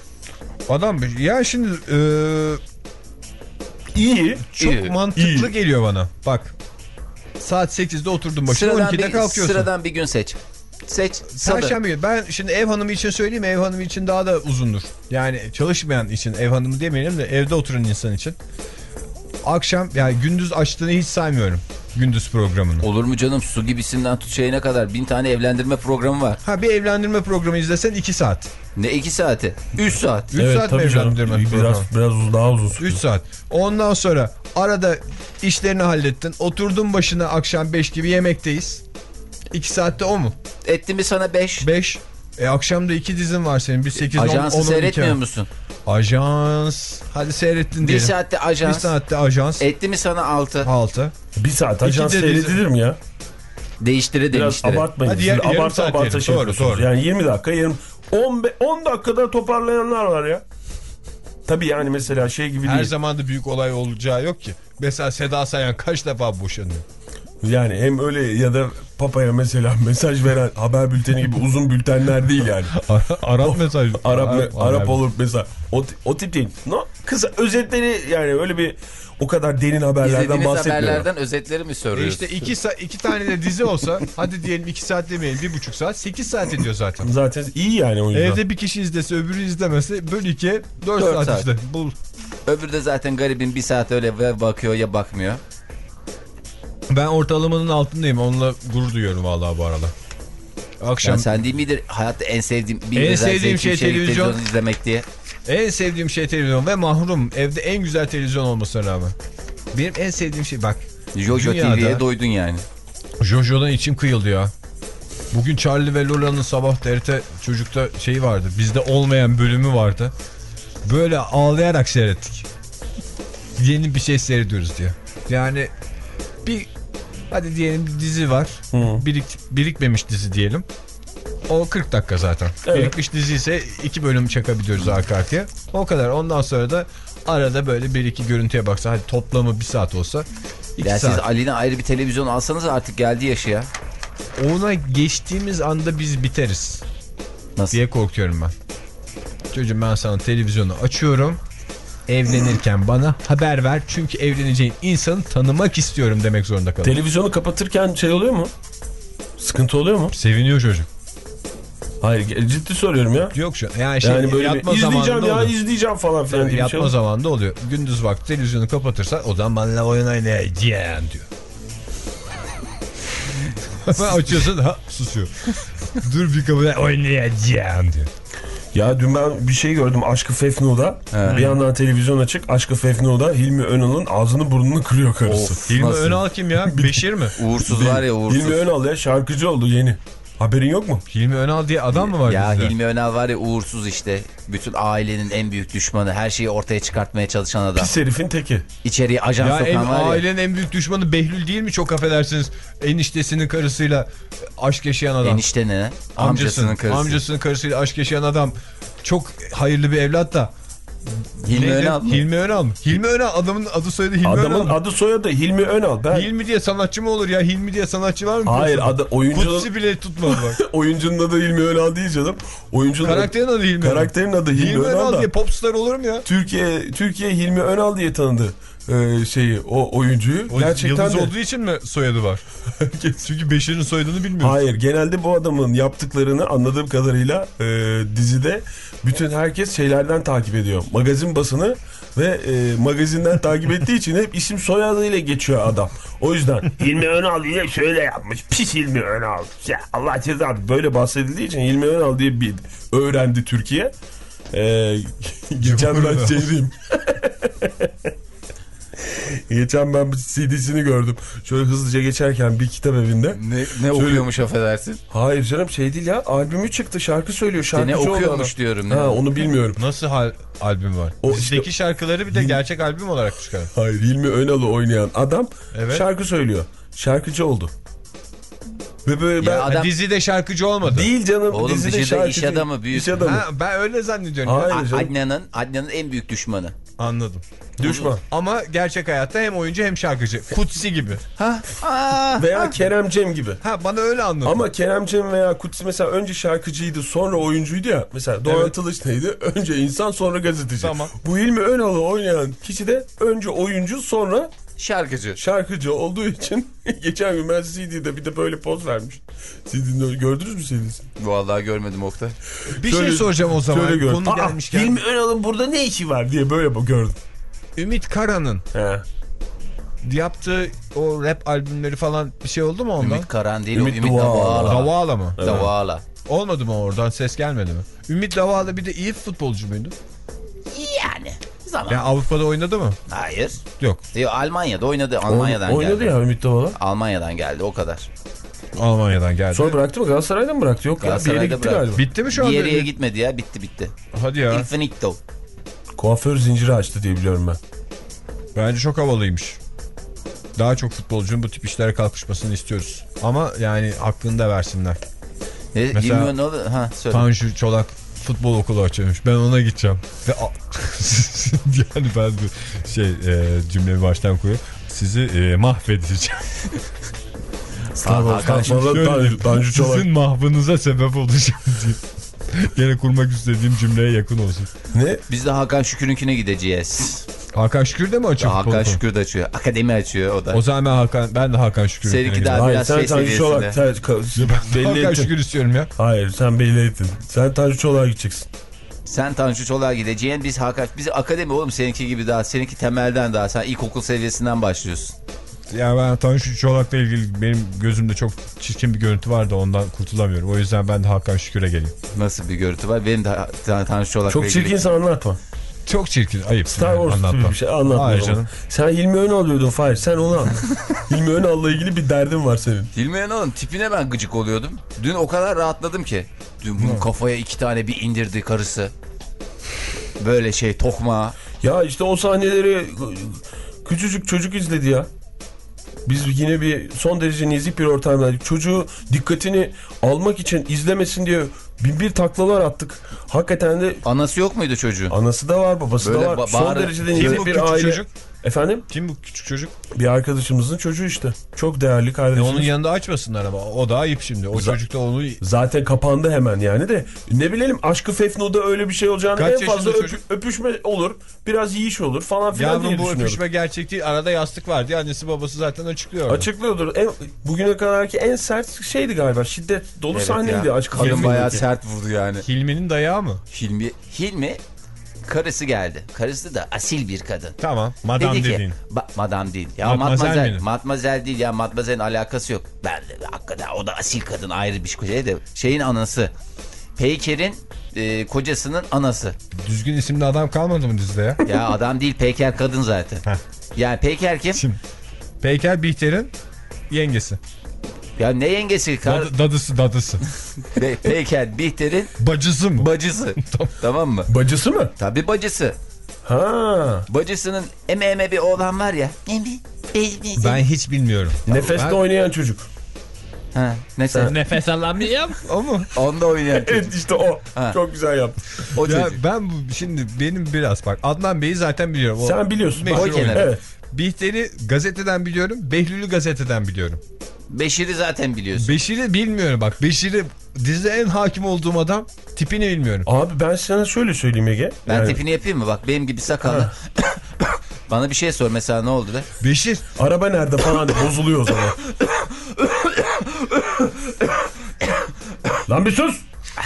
Adam ya şimdi e, İyi. çok İyi. mantıklı İyi. geliyor bana. Bak, saat sekizde oturdum başına, on Sıradan ikide bir, kalkıyorsun. sıradan bir gün seç. Seç. Salı. Perşembe günü. Ben şimdi ev hanımı için söyleyeyim, ev hanımı için daha da uzundur. Yani çalışmayan için, ev hanımı demeyelim de evde oturan insan için. Akşam, yani gündüz açtığını hiç saymıyorum. Gündüz programını. Olur mu canım, su gibisinden tut şeyine kadar bin tane evlendirme programı var. Ha, bir evlendirme programı izlesen iki saat. Ne iki saati? Üç saat. üç Evet, saat mi tabii canım. evlendirme Biraz, programı? biraz uz- daha uzun sürüyor. üç saat. Ondan sonra arada işlerini hallettin. Oturdun başına, akşam beş gibi yemekteyiz. iki saatte o mu? Etti mi sana beş? beş. E akşamda iki dizin var senin. Bir sekiz, on, Ajansı on, on iki. seyretmiyor musun? Ajans. Hadi seyrettin Bir diyelim. saatte Bir ajans. saatte ajans. Etti mi sana altı? altı. Bir saat ajans İki de dizi. seyredilir mi ya? Değiştire Biraz değiştire. abartmayın. Hadi Siz ya- yarım abartı saat abartı diyelim. şey Doğru, yapıyorsunuz. doğru. Yani yirmi dakika, yarım on, on dakikada toparlayanlar var ya. Tabii yani mesela şey gibi Her değil. zaman da büyük olay olacağı yok ki. Mesela Seda Sayan kaç defa boşanıyor? Yani hem öyle ya da Papa'ya mesela mesaj veren haber bülteni gibi uzun bültenler değil yani. Arap mesaj. Arap, Arap, Arap olur mesela. O, o tip değil. No, kısa özetleri yani öyle bir o kadar derin haberlerden İzlediğiniz bahsetmiyorum. haberlerden özetleri mi E soruyorsun? işte iki, sa- iki tane de dizi olsa hadi diyelim iki saat demeyelim, bir buçuk saat, sekiz saat ediyor zaten. Zaten iyi yani o yüzden. Evde bir kişi izlese öbürü izlemese böl ikiye dört Dört saat, saat. işte. Bul. Öbürü de zaten garibin bir saat öyle bakıyor ya bakmıyor. Ben ortalamanın altındayım, onunla gurur duyuyorum vallahi bu arada. Akşam Ya sen değil midir hayatta en sevdiğim bir En özel sevdiğim zevkim şey televizyon. izlemek diye. en sevdiğim şey televizyon ve mahrum. Evde en güzel televizyon olmasına rağmen. Benim en sevdiğim şey, bak. Jojo Dünyada- T V'ye doydun yani. Jojo'dan içim kıyıldı ya. Bugün Charlie ve Lola'nın sabah T R T Çocuk'ta şeyi vardı. Bizde olmayan bölümü vardı. Böyle ağlayarak seyrettik. Yeni bir şey seyrediyoruz diye. Yani bir, hadi diyelim bir dizi var. Hı. Birik, birikmemiş dizi diyelim. O kırk dakika zaten. Evet. Birikmiş dizi ise iki bölüm çakabiliyoruz arka arkaya. O kadar. Ondan sonra da arada böyle bir iki görüntüye baksa, hadi toplamı bir saat olsa iki Ya saat. siz Ali'ne ayrı bir televizyon alsanız artık geldi yaşı ya. Ona geçtiğimiz anda biz biteriz Nasıl? diye korkuyorum ben. Çocuğum, ben sana televizyonu açıyorum. evlenirken bana haber ver. Çünkü evleneceğin insanı tanımak istiyorum demek zorunda kalır. Televizyonu kapatırken şey oluyor mu? Sıkıntı oluyor mu? Seviniyor çocuk. Hayır, ciddi soruyorum ya. Yok şu yani şey Yani böyle yatma bir, izleyeceğim zamanında ya oluyor. izleyeceğim falan filan gibi Yatma şey oluyor. zamanında oluyor. Gündüz vakti televizyonu kapatırsan o zaman benimle oyun oynayacağım diyor. Hemen açıyorsun ha susuyor. Dur bir kapıda oynayacağım diyor. Ya dün ben bir şey gördüm Aşk-ı Fefnu'da. He. Bir yandan televizyon açık. Aşk-ı Fefnu'da Hilmi Önal'ın ağzını burnunu kırıyor karısı. Of, Hilmi nasıl? Önal kim ya? Beşir mi? Uğursuz var ya uğursuz. Hilmi Önal ya şarkıcı oldu yeni. Haberin yok mu? Hilmi Önal diye adam mı var Ya bizde? Hilmi Önal var ya uğursuz işte. Bütün ailenin en büyük düşmanı. Her şeyi ortaya çıkartmaya çalışan adam. Pis herifin teki. İçeriye ajan Ya en, sokan var ya. ailenin en büyük düşmanı Behlül değil mi? Çok affedersiniz. Eniştesinin karısıyla aşk yaşayan adam. Enişte ne? Amcasının Amcasının karısı. Amcasının karısıyla aşk yaşayan adam. Çok hayırlı bir evlat da. Hilmi Neydi? Önal mı? Hilmi Önal mı? Hilmi Önal adamın adı soyadı Hilmi Önal Adamın mı? adı soyadı Hilmi Önal. Ben... Hilmi diye sanatçı mı olur ya? Hilmi diye sanatçı var mı? Hayır adı oyuncunun, Kutsi bile tutmadı bak. oyuncunun adı Hilmi Önal değil canım. Oyuncunun Karakterin adı Hilmi Önal. Karakterin adı Hilmi, Hilmi Önal, Önal da. diye popstar olur mu ya? Türkiye Türkiye Hilmi Önal diye tanıdı ee, şeyi o oyuncuyu. O Gerçekten yıldız de. olduğu için mi soyadı var? Çünkü Beşir'in soyadını bilmiyoruz. Hayır, genelde bu adamın yaptıklarını anladığım kadarıyla e, dizide bütün herkes şeylerden takip ediyor. Magazin basını ve e, magazinden takip ettiği için hep isim soyadıyla geçiyor adam. O yüzden Hilmi Önal diye şöyle yapmış. Pis Hilmi Önal. Ya Allah cezanı böyle bahsedildiği için Hilmi Önal diye bir öğrendi Türkiye. E, geçen ben şey diyeyim. Geçen ben bir C D'sini gördüm. Şöyle hızlıca geçerken bir kitap evinde. Ne, ne okuyormuş affedersin? Hayır canım şey değil ya. Albümü çıktı. Şarkı söylüyor. Şarkıcı Ne oldu okuyormuş adam. diyorum. Ne? Ha onu bilmiyorum. Nasıl hal, albüm var? O Bizdeki işte- şarkıları bir de gerçek albüm olarak çıkar. Hayır Hilmi Önal'ı oynayan adam Evet. şarkı söylüyor. Şarkıcı oldu. Ve böyle Ya ben... adam- Dizide şarkıcı olmadı. Değil canım. Oğlum dizide dizide şarkıcı. iş adamı, büyük. İş adamı. Ha, ben öyle zannediyorum. ya. Hayır A- canım. Adnan'ın Adnan'ın en büyük düşmanı. Anladım. Düşman. Ama gerçek hayatta hem oyuncu hem şarkıcı. Kutsi gibi. Ha? Aa, Veya Kerem Cem gibi. Ha bana öyle anladım. Ama Kerem Cem veya Kutsi mesela önce şarkıcıydı sonra oyuncuydu ya. Mesela Doğan Evet. Tılıç neydi? Önce insan sonra gazeteci. Tamam. Bu Hilmi Önal'ı oynayan kişi de önce oyuncu sonra şarkıcı. şarkıcı olduğu için geçen gün ben C D'de bir de böyle poz vermiş. C D'de gördünüz mü C D'sini? Vallahi görmedim Oktay. bir Şöyle- şey soracağım o zaman. Şöyle gördüm. Konu Aa, gelmişken. Hilmi Önal'ın burada ne işi var diye böyle bak- gördüm. Ümit Karan'ın He. yaptığı o rap albümleri falan bir şey oldu mu ondan? Ümit Karan değil Ümit o. Ümit Davala. Davala. Davala mı? Davala. Olmadı mı oradan ses gelmedi mi? Ümit Davala bir de iyi futbolcu muydu? Yani. Zaman. Yani Avrupa'da oynadı mı? Hayır. Yok. Yo, Almanya'da oynadı. Almanya'dan Oynadı geldi. ya Ümit Davala. Almanya'dan geldi o kadar. Almanya'dan geldi. Sonra bıraktı mı? Galatasaray'dan mı bıraktı? Yok ya bir yere Galatasaray'da gitti bıraktı. galiba. Bitti mi şu Bir anda? yere gitmedi ya. Bitti bitti. Hadi ya. Infinito. Kuaför zinciri açtı diye biliyorum ben. Bence çok havalıymış. Daha çok futbolcunun bu tip işlere kalkışmasını istiyoruz. Ama yani hakkını da versinler. Ne, Mesela- bilmiyorum ne oldu? Ha söyle. Tanju Çolak futbol okulu açıyormuş. Ben ona gideceğim. Ve yani ben bu şey e, cümleyi baştan koyuyorum. Sizi e, mahvedeceğim. Tamam, Hakan şimdi- Sonra Tanju, Tanju Çolak. Sizin mahvınıza sebep olacağım diye. Gene kurmak istediğim cümleye yakın olsun. Ne? Biz de Hakan Şükür'ünküne gideceğiz. Hakan Şükür de mi açıyor futbol Hakan okulu? Şükür de açıyor. Akademi açıyor o da. O zaman ben Hakan ben de Hakan Şükür'ün Seninki daha Hayır biraz sen şey Tanju Çolak seviyesinde. sen, ka- belli Hakan ettin. Şükür istiyorum ya. Hayır sen belli ettin. Sen Tanju Çolak'a gideceksin. Sen Tanju Çolak'a gideceğin, biz Hakan, biz akademi oğlum, seninki gibi daha, seninki temelden daha, sen ilkokul seviyesinden başlıyorsun. Ya ben Tanju Çolak'la ilgili benim gözümde çok çirkin bir görüntü var da ondan kurtulamıyorum. O yüzden ben de Hakan Şükür'e geleyim. Nasıl bir görüntü var? Benim de Tan- Tanju Çolak'la Çok ilgili. çirkinse anlatma. Çok çirkin. Ayıp. Star Wars gibi anlatmam. bir şey anlatma. Hayır oğlum. canım. Sen Hilmi Önal diyordun Fahir. Sen onu anlat. Hilmi Önal'la ilgili bir derdin var senin. Hilmi Önal'ın tipine ben gıcık oluyordum. Dün o kadar rahatladım ki. Dün bunun kafaya iki tane bir indirdi karısı. Böyle şey tokma. Ya işte o sahneleri küçücük çocuk izledi ya. Biz yine bir son derece nezih bir ortamdaydık. Çocuğu dikkatini almak için izlemesin diye bin bir taklalar attık. Hakikaten de Anası yok muydu çocuğun? anası da var, babası Böyle da var. ba- Son bağırı- derecede Kim bu nezih bir küçük aile. çocuk? Efendim? Kim bu küçük çocuk? Bir arkadaşımızın çocuğu işte. Çok değerli E kardeşimiz. onun yanında açmasınlar ama. O da ayıp şimdi. O Z çocuk da onu... Zaten kapandı hemen yani de. Ne bilelim Aşk-ı Fefnu'da öyle bir şey olacağını, Kaç en fazla yaşında öpü- çocuk? öpüşme olur. Biraz yiyiş olur falan filan Yavrum diye bu düşünüyorum. öpüşme gerçek değil. Arada yastık var diye annesi babası zaten açıklıyor. Açıklıyordur. En, bugüne kadarki en sert şeydi galiba. Şiddet dolu Evet sahneydi ya. Aşk-ı Kadın Fefnu'daki. bayağı sert vurdu yani. Hilmi'nin dayağı mı? Hilmi, Hilmi karısı geldi. Karısı da asil bir kadın. Tamam. Madam Dedi ki, dediğin. ba- madam değil. Ya Matmazel matmazel, miydi? matmazel değil ya, matmazelin alakası yok. Ben de hakikaten o da asil kadın, ayrı bir şey de şeyin anası. Peyker'in e, kocasının anası. Düzgün isimli adam kalmadı mı dizide ya? Ya adam değil, Peyker kadın zaten. Heh. Yani Peyker kim? Şimdi Peyker Bihter'in yengesi. Ya ne yengesi? Kar... Dadı, dadısı dadısı. Pe- Peyker Bihter'in Bacısı mı? bacısı. Tamam mı? Bacısı mı? Tabii bacısı. Ha. Bacısının eme eme bir oğlan var ya. Emi. Ben hiç bilmiyorum. Nefeste Ben- oynayan çocuk. Ha, neyse. Nefes alamıyorum. O mu? Onda oynayan çocuk. Evet işte o. Ha. Çok güzel yaptın. O Ya çocuk. ben bu şimdi benim biraz bak Adnan Bey'i zaten biliyorum. O Sen biliyorsun. meşhur Koy kenara. oyuncu. Evet. Bihter'i gazeteden biliyorum. Behlül'ü gazeteden biliyorum. Beşir'i zaten biliyorsun. Beşir'i bilmiyorum bak. Beşir'i dizide en hakim olduğum adam, tipini bilmiyorum. Abi ben sana şöyle söyleyeyim Ege. Ben Yani tipini yapayım mı? Bak benim gibi sakallı. Bana bir şey sor mesela, ne oldu da? Beşir araba nerede falan diye bozuluyor o zaman. Lan bir sus.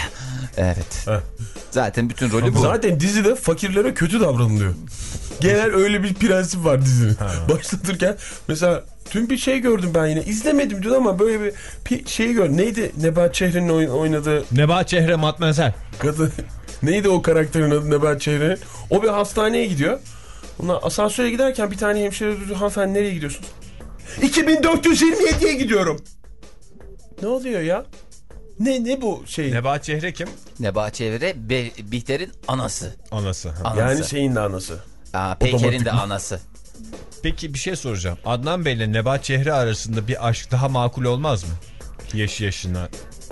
Evet. Heh. Zaten bütün rolü bu. Zaten dizide fakirlere kötü davranılıyor. Genel öyle bir prensip var dizinin. Başlatırken mesela tüm bir şey gördüm ben yine. İzlemedim dün ama böyle bir, bir şey gördüm. Neydi Nebahat Çehre'nin oyn- oynadığı Nebahat Çehre Matmazel. kadın? Neydi o karakterin adı Nebahat Çehre'nin? O bir hastaneye gidiyor. Onlar asansöre giderken bir tane hemşire diyor, hanımefendi nereye gidiyorsunuz? iki bin dört yüz yirmi yediye gidiyorum. Ne oluyor ya? Ne ne bu şey? Nebahat Çehre kim? Nebahat Çevre Be- Bihter'in anası. Anası. Ha. Anası. Yani şeyin de anası. Aa, Peyker'in Otomatik de mi? anası. Peki bir şey soracağım. Adnan Bey ile Nebahat Çehre arasında bir aşk daha makul olmaz mı? Yaşı yaşına.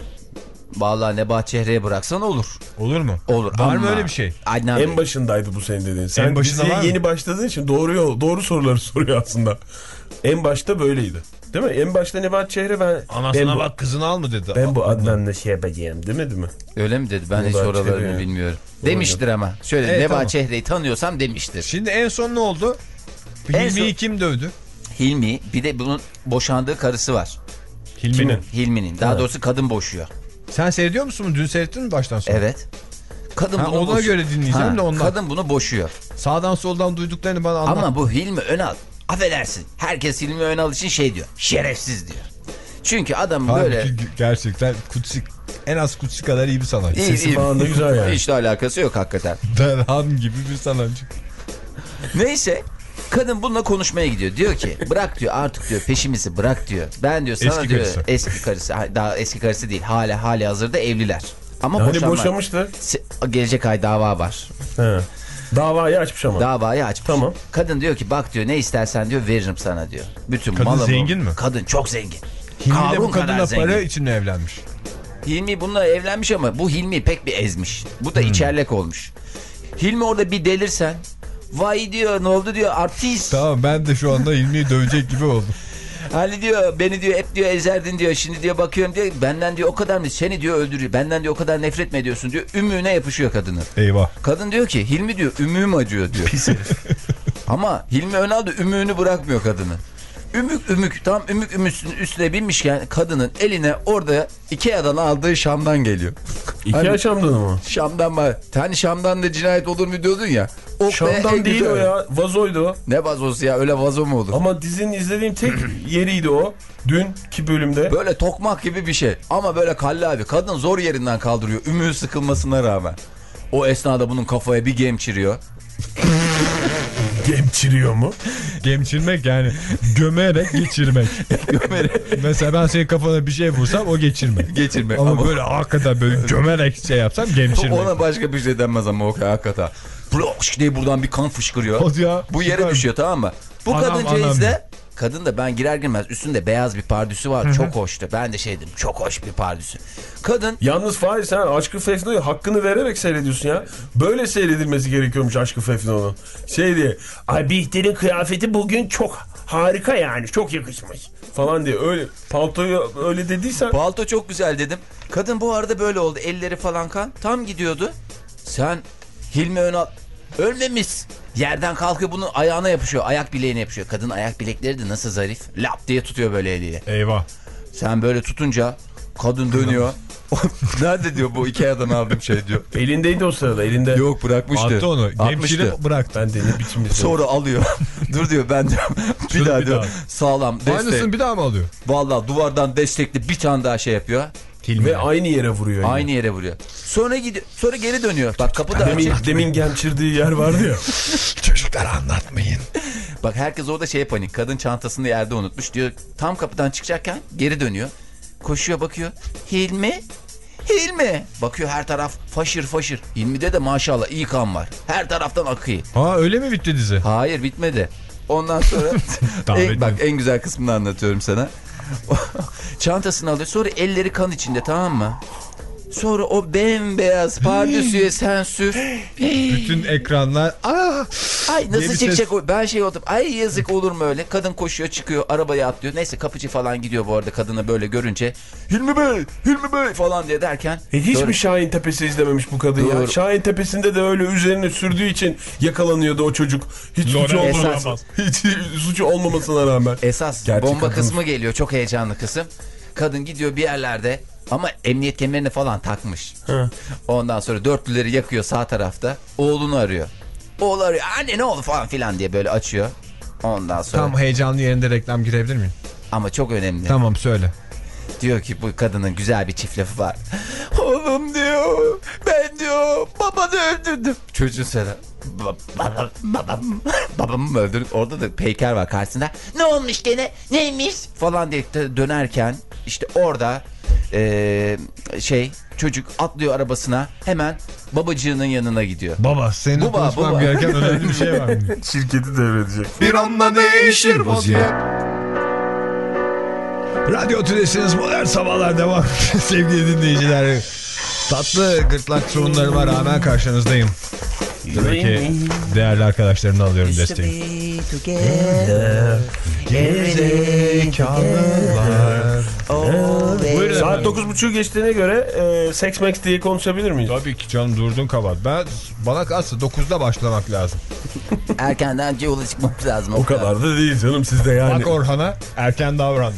Vallahi Nebahat Çehre'ye bıraksan olur. Olur mu? Olur. Var ama mı öyle bir şey? Adnan En Bey. başındaydı bu senin dediğin. Sen En başında diziye var mı? yeni başladığın için doğru yol, doğru soruları soruyor aslında. En başta böyleydi. Değil mi? En başta Nebahat Çehre ben Anasına ben bu, bak kızını al mı dedi. ben bu Adnan'la şey yapacağım demedi mi? Öyle mi dedi? Ben hiç Nebahat oralarını Çehre. bilmiyorum. Demiştir ama. Şöyle Evet, Nebahat tamam. Çehre'yi tanıyorsam demiştir. Şimdi en son ne oldu? En Hilmi'yi son- kim dövdü? Hilmi, bir de bunun boşandığı karısı var. Hilmi'nin. Hilmi'nin. Daha doğrusu kadın boşuyor. Sen seyrediyor musun? Dün seyrettin mi baştan sona? Evet. Kadın Ha, bunu ona boş- göre dinleyeceğim Ha, de ondan. Kadın bunu boşuyor. Sağdan soldan duyduklarını bana anlat. Ama bu Hilmi Önal, affedersin, herkes Hilmi Önal için şey diyor, şerefsiz diyor. Çünkü adam Halbuki böyle gerçekten kutsi, en az kutsi kadar iyi bir sanatçı. İyi, Sesi iyi. falan da güzel yani. hiç de alakası yok hakikaten. Derhan gibi bir sanatçı. Neyse, kadın bununla konuşmaya gidiyor. Diyor ki bırak diyor artık diyor peşimizi bırak diyor. Ben diyor sana Eski diyor karısı. eski karısı, daha eski karısı değil, hala hali hazırda evliler. Ama Hani boşanma- boşamıştı. Se- Gelecek ay dava var. He. Davayı açmış ama. Davayı açmış. Tamam. Kadın diyor ki bak diyor ne istersen diyor veririm sana diyor. Bütün Kadın malımı. zengin mi? Kadın çok zengin. Hilmi de bu Karun kadar kadına zengin. para için mi evlenmiş? Hilmi bununla evlenmiş ama bu Hilmi pek bir ezmiş. Bu Hmm. da içerlek olmuş. Hilmi orada bir delirsen, vay diyor ne oldu diyor artist. Tamam, ben de şu anda Hilmi'yi dövecek gibi oldum. Hani diyor beni diyor hep diyor ezerdin diyor, şimdi diyor bakıyorum diyor benden diyor o kadar mı, seni diyor öldürüyor, benden diyor o kadar nefret mi ediyorsun diyor, ümüğüne yapışıyor kadının. Eyvah. Kadın diyor ki Hilmi diyor ümüğüm acıyor diyor. Pis Ama Hilmi Önal da ümüğünü bırakmıyor kadını. Ümük ümük tam ümük ümüsünün üstüne binmişken kadının eline orada Ikea'dan aldığı Şam'dan geliyor. İki Hani- yaşamdan ama. Şam'dan var. Hani Şam'dan da cinayet olur mu diyordun ya. Oktay'a Şam'dan en değil güzel- o ya. Vazoydu o. Ne vazosu ya, öyle vazo mu olur? Ama dizinin izlediğim tek yeriydi o. Dünkü bölümde. Böyle tokmak gibi bir şey. Ama böyle kallavi. Kadın zor yerinden kaldırıyor. Ümüğü sıkılmasına rağmen. O esnada bunun kafaya bir gemçiriyor. Gemçiriyor mu? Gemçirmek yani gömerek geçirmek. Gömerek. Mesela ben senin kafana bir şey vursam o geçirmek. Geçirmek. Ama, Ama, böyle hakikaten böyle gömerek şey yapsam gemçirmek. ona başka bir şey denmez ama o hakikaten. Blok diye buradan bir kan fışkırıyor. Hadi ya, Bu yere süper. düşüyor, tamam mı? Bu Anam, kadıncağız anam. da Kadın da ben girer girmez üstünde beyaz bir pardüsü var. Çok hoştu. Ben de şey dedim, çok hoş bir pardüsü. Kadın... Yalnız Fahir sen Aşk-ı Fefno'yu hakkını vererek seyrediyorsun ya. Böyle seyredilmesi gerekiyormuş Aşk-ı Fefno'nun. Şey diye, ay Bihter'in kıyafeti bugün çok harika yani, çok yakışmış falan diye, öyle paltoyu öyle dediysen. Palto çok güzel dedim. Kadın bu arada böyle oldu, elleri falan kan. Tam gidiyordu. Sen Hilmi Önal ölmemiş. Yerden kalkıyor, bunun ayağına yapışıyor. Ayak bileğine yapışıyor. Kadın ayak bilekleri de nasıl zarif. Lap diye tutuyor böyle eliyle. Eyvah. Sen böyle tutunca kadın dönüyor. Nerede diyor bu Ikea'dan aldığım şey diyor. Elindeydi o sırada, elinde. Yok bırakmıştı. Attı onu. Atmıştı. Gemşirip bıraktı. Ben de ne biçim bir Sonra alıyor. Dur diyor, ben diyor. bir daha bir diyor. daha. Sağlam destek. Aynısını bir daha mı alıyor? Vallahi duvardan destekli bir tane daha şey yapıyor. Ve aynı yere vuruyor. Yani. Aynı yere vuruyor. Sonra gidiyor. Sonra geri dönüyor. Bak kapı da Demin, açık. demin gemçirdiği yer vardı ya. Çocuklara anlatmayın. Bak herkes orada şey panik. Kadın çantasını yerde unutmuş diyor. Tam kapıdan çıkacakken geri dönüyor. Koşuyor bakıyor. Hilmi? Hilmi? Bakıyor her taraf faşır faşır. Hilmi'de de maşallah iyi kan var. Her taraftan akıyor. Ha öyle mi bitti dizi? Hayır bitmedi. Ondan sonra en, bak en güzel kısmını anlatıyorum sana. Çantasını alıyor. Sonra elleri kan içinde, tamam mı? Sonra o bembeyaz pardüsüye sen sür. Bütün ekranlar. Aa! Ay nasıl Yeni çekecek ses. o? Ben şey oldum. Ay yazık, olur mu öyle? Kadın koşuyor, çıkıyor, arabaya atlıyor. Neyse kapıcı falan gidiyor bu arada kadını böyle görünce. Hilmi Bey, Hilmi Bey falan diye derken. E hiç Doğru. mi Şahin Tepesi izlememiş bu kadın Doğru. ya? Şahin Tepesi'nde de öyle üzerine sürdüğü için yakalanıyordu o çocuk. Hiç suçu, Loren olmaması, esas. hiç suçu olmamasına rağmen. Esas Gerçek bomba kadın. kısmı geliyor. Çok heyecanlı kısım. Kadın gidiyor bir yerlerde ama emniyet kemerini falan takmış. Hı. Ondan sonra dörtlüleri yakıyor sağ tarafta. Oğlunu arıyor. Oğlu arıyor. Anne ne oldu falan filan diye böyle açıyor. Ondan sonra. Tam heyecanlı yerinde reklam girebilir miyim? Ama çok önemli. Tamam söyle. Diyor ki bu kadının güzel bir çift lafı var. Oğlum diyor, ben diyor babanı öldürdüm. Çocuğun söyle. Babam, babam, babamı mı öldürdün? Orada da Peyker var karşısında. Ne olmuş gene? Neymiş? Falan diye dönerken işte orada ee, şey çocuk atlıyor arabasına, hemen babacığının yanına gidiyor. Baba senin Baba, konuşmam baba. gereken önemli bir şey var mı? Şirketi devredecek. Bir anda değişir vaziyet. Radyo Tülesi'niz Modern Sabahlar devam. Sevgili dinleyiciler. Tatlı gırtlak sorunlarıma rağmen karşınızdayım. Tabii ki değerli arkadaşlarımdan alıyorum desteği. Gerizekalılar. Buyurun Saat efendim. dokuz buçuk geçtiğine göre e, Sex Max diye konuşabilir miyiz? Tabii ki canım, durdun kabahat. Ben bana kalsa dokuzda başlamak lazım. Erkenden yola çıkmamız lazım. O kadar da değil canım, sizde yani. Bak Orhan'a erken davrandı.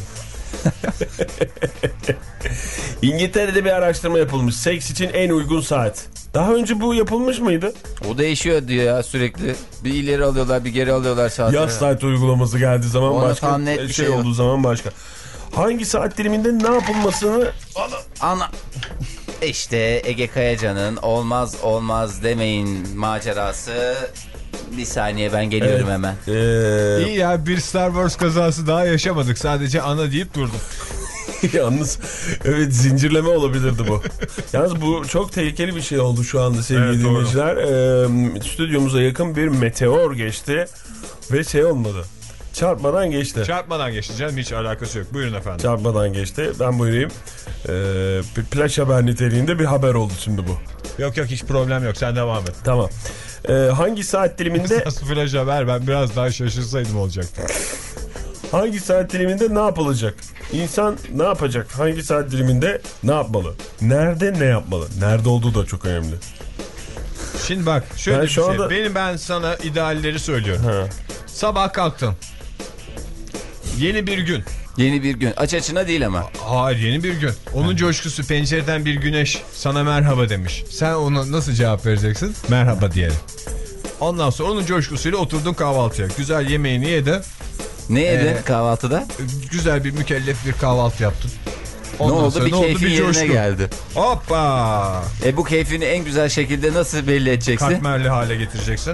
İngiltere'de bir araştırma yapılmış. Seks için en uygun saat. Daha önce bu yapılmış mıydı? O değişiyor diyor ya sürekli. Bir ileri alıyorlar, bir geri alıyorlar saatleri. Yaz saat uygulaması geldiği zaman Ona başka, tam net bir şey, şey yok. olduğu zaman başka. Hangi saat diliminde ne yapılmasını... Ana. İşte Ege Kayacan'ın olmaz olmaz demeyin macerası. Bir saniye ben geliyorum Evet. hemen. Ee, İyi ya, bir Star Wars kazası daha yaşamadık. Sadece ana deyip durdum. yalnız evet, zincirleme olabilirdi bu. Yalnız bu çok tehlikeli bir şey oldu şu anda sevgili Evet, doğru. dinleyiciler. Ee, stüdyomuza yakın bir meteor geçti ve şey olmadı. Çarpmadan geçti. Çarpmadan geçti canım, hiç alakası yok. Buyurun efendim. Çarpmadan geçti. Ben buyurayım. Ee, bir plaj haber niteliğinde bir haber oldu şimdi bu. Yok yok, hiç problem yok, sen devam et. Tamam. Ee, hangi saat diliminde Nasıl flash haber, ben biraz daha şaşırsaydım olacaktı. hangi saat diliminde ne yapılacak? İnsan ne yapacak? Hangi saat diliminde ne yapmalı? Nerede ne yapmalı? Nerede olduğu da çok önemli. Şimdi bak şöyle Ben bir şu şey. anda- Benim ben sana idealleri söylüyorum. Ha. Sabah kalktın. Yeni bir gün. Yeni bir gün. Aç açına değil ama. Hayır, yeni bir gün. Onun coşkusu, pencereden bir güneş sana merhaba demiş. Sen ona nasıl cevap vereceksin? Merhaba diyelim. Ondan sonra onun coşkusuyla oturdun kahvaltıya. Güzel yemeğini yedin. Ne yedin Ee, kahvaltıda? Güzel bir mükellef bir kahvaltı yaptın. Ne Ondan oldu? sonra Bir keyfin yerine coşku. geldi. Hoppa! E bu keyfini en güzel şekilde nasıl belli edeceksin? Katmerli hale getireceksin.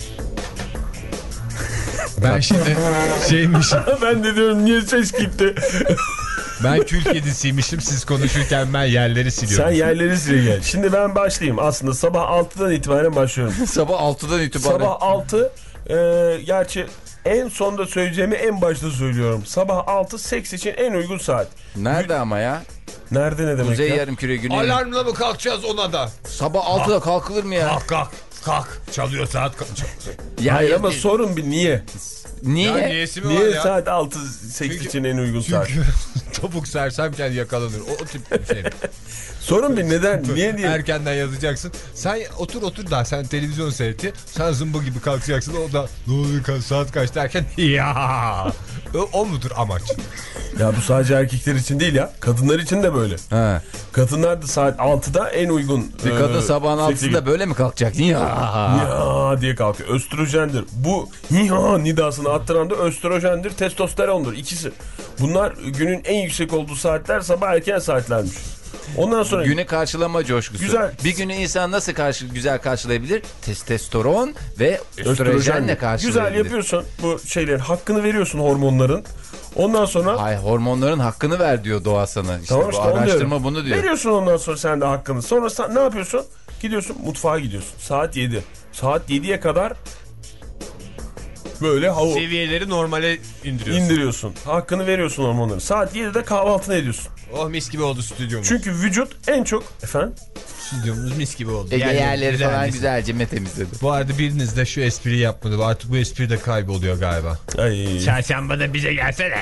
Ben şimdi şeymişim. Ben de diyorum niye ses gitti? Ben kül kedisiymişim. Siz konuşurken ben yerleri siliyorum. Sen yerleri sile gel. Şimdi ben başlayayım. Aslında sabah altıdan itibaren başlıyorum. Sabah altıdan itibaren. Sabah altı. E, gerçi En sonda söyleyeceğimi en başta söylüyorum. Sabah altı seks için en uygun saat. Nerede ama ya? Nerede ne demek Kuzey ya? yarımküre güney. Alarmla mı kalkacağız ona da? Sabah altıda kalkılır mı ya? Kalk kalk kalk. Çalıyor saat. Kalk. Ya Hayır ama e, sorun bir niye? niye? Ya niyesi mi Niye var ya? saat altı seks Çünkü- için en uygun saat? Çünkü topuk sersemken yakalanır. O, o tip bir şey. Sorun bir neden? Niye diye? Erkenden yazacaksın. Sen otur otur da sen televizyon seyreti. Sen zımba gibi kalkacaksın. O da ne oluyor ka- saat kaç derken ya. O, o mudur amaç? Ya bu sadece erkekler için değil ya. Kadınlar için de böyle. Ha. Kadınlar da saat altıda en uygun. Bir kadın e, sabahın sekse altısında böyle mi kalkacak? Ya. Ya diye kalkıyor. Östrojendir. Bu ya nidasını attıran da östrojendir, testosterondur. İkisi. Bunlar günün en yüksek olduğu saatler sabah erken saatlermiş. Ondan sonra Güne karşılama coşkusu. Güzel. Bir günü insan nasıl karşı, güzel karşılayabilir? Testosteron ve östrojenle karşılayabilir. Güzel yapıyorsun bu şeylerin. Hakkını veriyorsun hormonların. Ondan sonra Ay hormonların hakkını ver diyor doğa sana. İşte tamam bu işte onu araştırma diyorum. bunu diyor. Veriyorsun ondan sonra sen de hakkını. Sonra sen ne yapıyorsun? Gidiyorsun mutfağa gidiyorsun. Saat yedi. Saat yediye kadar böyle havu Seviyeleri normale indiriyorsun. indiriyorsun. Hakkını veriyorsun hormonların. Saat yedide kahvaltını ediyorsun. Oh mis gibi oldu stüdyomuz. Çünkü vücut en çok efendim Stüdyomuz mis gibi oldu. Ege Yani yerleri güzel falan mis- güzelce mi temizledi? Bu arada biriniz de şu espriyi yapmadı. Artık bu espri de kayboluyor galiba. ay, Çarşamba da bize gelsene.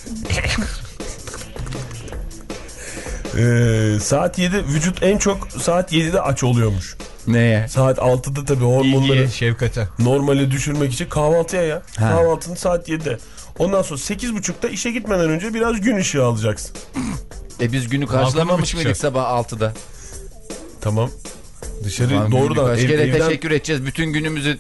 Ee, saat yedi vücut en çok saat yedide aç oluyormuş. Neye? Saat altıda tabii hormonları İlgiye, şefkate. normale düşürmek için kahvaltıya ya. Ha. Kahvaltının saat yedide. Ondan sonra sekiz buçukta işe gitmeden önce biraz gün ışığı alacaksın. E biz günü Balkona karşılamamış mı mıydık çıkacak? sabah altıda? Tamam. Dışarı Ulan doğrudan kaç ev- kere evden teşekkür edeceğiz bütün günümüzü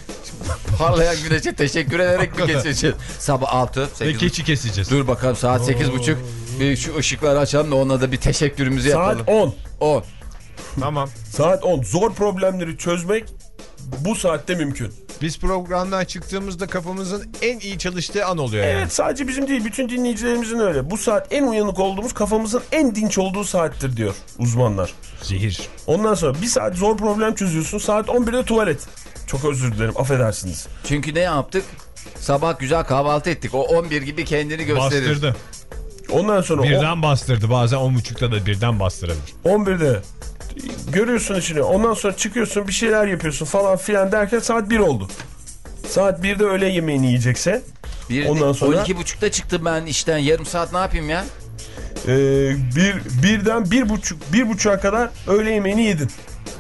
parlayan güneşe teşekkür ederek mi geçeceğiz? Sabah altı, Ve sekiz. keçi keseceğiz. Dur bakalım saat sekiz buçuk. Bir şu ışıkları açalım da ona da bir teşekkürümüzü yapalım. saat on. on. Tamam. Saat on. Zor problemleri çözmek bu saatte mümkün. Biz programdan çıktığımızda kafamızın en iyi çalıştığı an oluyor yani. Evet sadece bizim değil bütün dinleyicilerimizin öyle. Bu saat en uyanık olduğumuz kafamızın en dinç olduğu saattir diyor uzmanlar. Zehir. Ondan sonra bir saat zor problem çözüyorsun. Saat on birde tuvalet. Çok özür dilerim affedersiniz. Çünkü ne yaptık? Sabah güzel kahvaltı ettik. O on bir gibi kendini gösterir. Bastırdı. Ondan sonra Birden bastırdı. Bazen on buçukta da birden bastırabilir. on birde görüyorsun işini. Ondan sonra çıkıyorsun bir şeyler yapıyorsun falan filan derken saat bir oldu. Saat birde öğle yemeğini yiyecekse Bir, ondan sonra- on iki buçukta çıktım ben işten. Yarım saat ne yapayım ya? e, bir, birden bir buçuk bir buçuğa kadar öğle yemeğini yedin.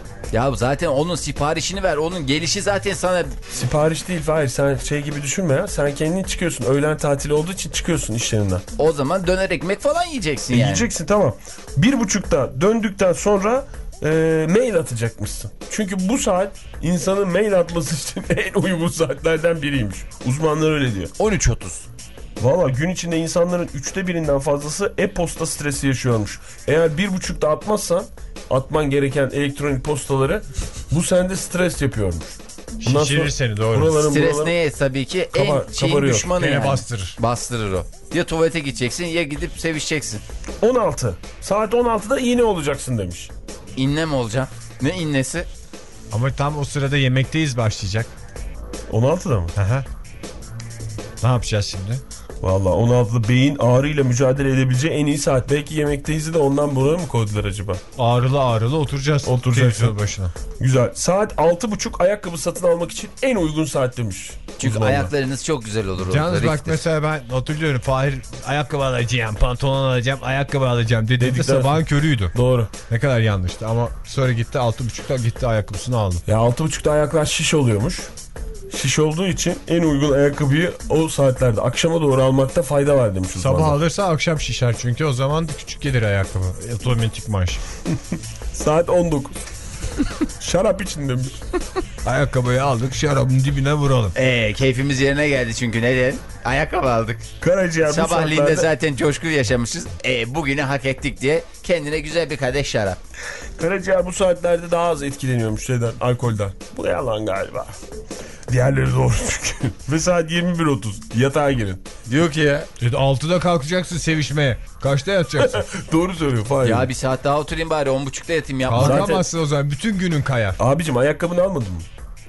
Ya zaten onun siparişini ver. Onun gelişi zaten sana... Sipariş değil hayır sen şey gibi düşünme ya. Sen kendin çıkıyorsun. Öğlen tatili olduğu için çıkıyorsun işlerinden. O zaman döner ekmek falan yiyeceksin yani. Yiyeceksin tamam. Bir buçukta döndükten sonra e, mail atacakmışsın. Çünkü bu saat insanın mail atması için en uygun saatlerden biriymiş. Uzmanlar öyle diyor. on üç otuz. Valla gün içinde insanların üçte birinden fazlası e-posta stresi yaşıyormuş. Eğer bir buçukta atmazsan atman gereken elektronik postaları bu sende stres yapıyormuş. Bundan Şişirir sonra seni, doğru. buraların, Stres buraların- neye tabii ki? Kabar- en şeyin kabarıyor. düşmanı Gene yani. bastırır. Bastırır o. Ya tuvalete gideceksin ya gidip sevişeceksin. on altı. Saat on altıda iğne olacaksın demiş. İnne mi olacağım? Ne innesi? Ama tam o sırada yemekteyiz başlayacak. on altıda mı? Aha. Ne yapacağız şimdi? Valla on altıda beyin ağrıyla mücadele edebileceği en iyi saat. Belki yemekteyiz de ondan buraya mı koydular acaba? Ağrılı ağrılı oturacağız. Oturacaksın. Televizyon başına. Güzel. Saat altı buçuk ayakkabı satın almak için en uygun saat demiş. Çünkü uzmanlar. ayaklarınız çok güzel olur. Yalnız orada, bak Richter. mesela ben hatırlıyorum. Fahir ayakkabı alacağım, pantolon alacağım, ayakkabı alacağım dediğinde Dedikten sabahın körüydü. Doğru. Ne kadar yanlıştı ama sonra gitti altı buçukta gitti ayakkabısını aldı. Ya altı buçukta ayaklar şiş oluyormuş. Şiş olduğu için en uygun ayakkabıyı o saatlerde akşama doğru almakta fayda var demiş uzmanlar. Sabah alırsa akşam şişer çünkü o zaman küçük gelir ayakkabı. Otomatik marş. Saat on dokuz. Şarap için demiş. Ayakkabıyı aldık şarabın dibine vuralım. Ee, keyfimiz yerine geldi çünkü neden? Ayakkabı aldık. Karaciğer bu Sabahleyin de saatlerde... zaten coşku yaşamışız. Ee, bugünü hak ettik diye kendine güzel bir kadeh şarap. Karaciğer bu saatlerde daha az etkileniyormuş şeyden, alkolden. Bu da yalan galiba. Diğerleri doğru çünkü. Ve saat yirmi bir otuz. Yatağa girin. Diyor ki ya. Dedi, altıda kalkacaksın sevişmeye. Kaçta yatacaksın? Doğru söylüyor Fahir. Ya bir saat daha oturayım bari on buçukta yatayım yapma. Kalkamazsın o zaman bütün günün kayar. Abicim ayakkabını almadın mı?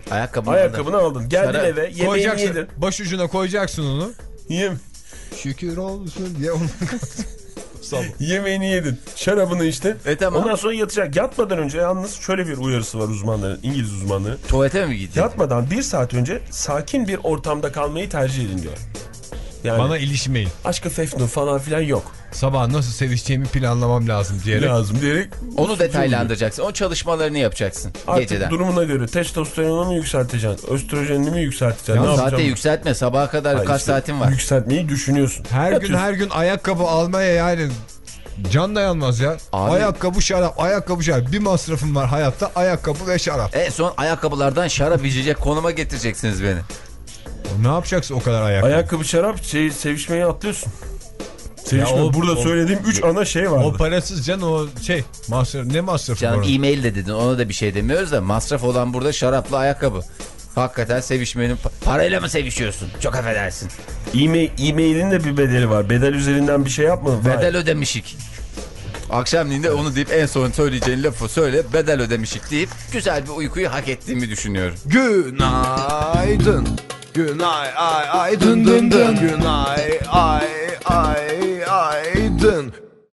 Ayakkabını, Ayakkabını aldın. Geldin Şarap. eve, yemeğini Koyacaksın, yedin. başucuna koyacaksın onu. Yem. Şükür olsun diye onu Yemeğini yedin. Şarabını içtin. E tamam. Ondan sonra yatacak. Yatmadan önce yalnız şöyle bir uyarısı var uzmanların, İngiliz uzmanların. Tuvalete mi gideceksin? Yatmadan bir saat önce sakin bir ortamda kalmayı tercih edin diyor. Yani Bana ilişmeyin. aşkı fefnu falan filan yok. Sabah nasıl sevişeceğimi planlamam lazım diyerek. Lazım diyerek. Onu detaylandıracaksın. O çalışmalarını yapacaksın. Artık geceden. durumuna göre testosteronu mu yükselteceksin? Östrojenini mi yükselteceksin? Ya ne Saate yapacaksın? yükseltme. Sabaha kadar Hayır, kaç işte saatin var? Yükseltmeyi düşünüyorsun. Her gün Yatıyorsun. her gün ayakkabı almaya yani can dayanmaz ya. Abi- Ayakkabı şarap, ayakkabı şarap. Bir masrafım var hayatta, ayakkabı ve şarap. En son ayakkabılardan şarap içecek konuma getireceksiniz beni. Ne yapacaksın o kadar ayakkabı? Ayakkabı, şarap, şey, sevişmeyi atlıyorsun. Sevişme. Ya o- Burada o- söylediğim üç ana şey var. O parasız can, o şey masraf, ne masrafı Canım var? e-mail de dedin, ona da bir şey demiyoruz da masraf olan burada şaraplı ayakkabı. Hakikaten sevişmenin pa- parayla mı sevişiyorsun? Çok affedersin. E-mail, e-mailin de bir bedeli var. Bedel üzerinden bir şey yapmadın. Vay. Bedel ödemişik. Akşamleyin de onu deyip en son söyleyeceğin lafı söyle, bedel ödemişik deyip güzel bir uykuyu hak ettiğimi düşünüyorum. Günaydın. Günay ay ay dın dın dın. Günay ay ay ay dın.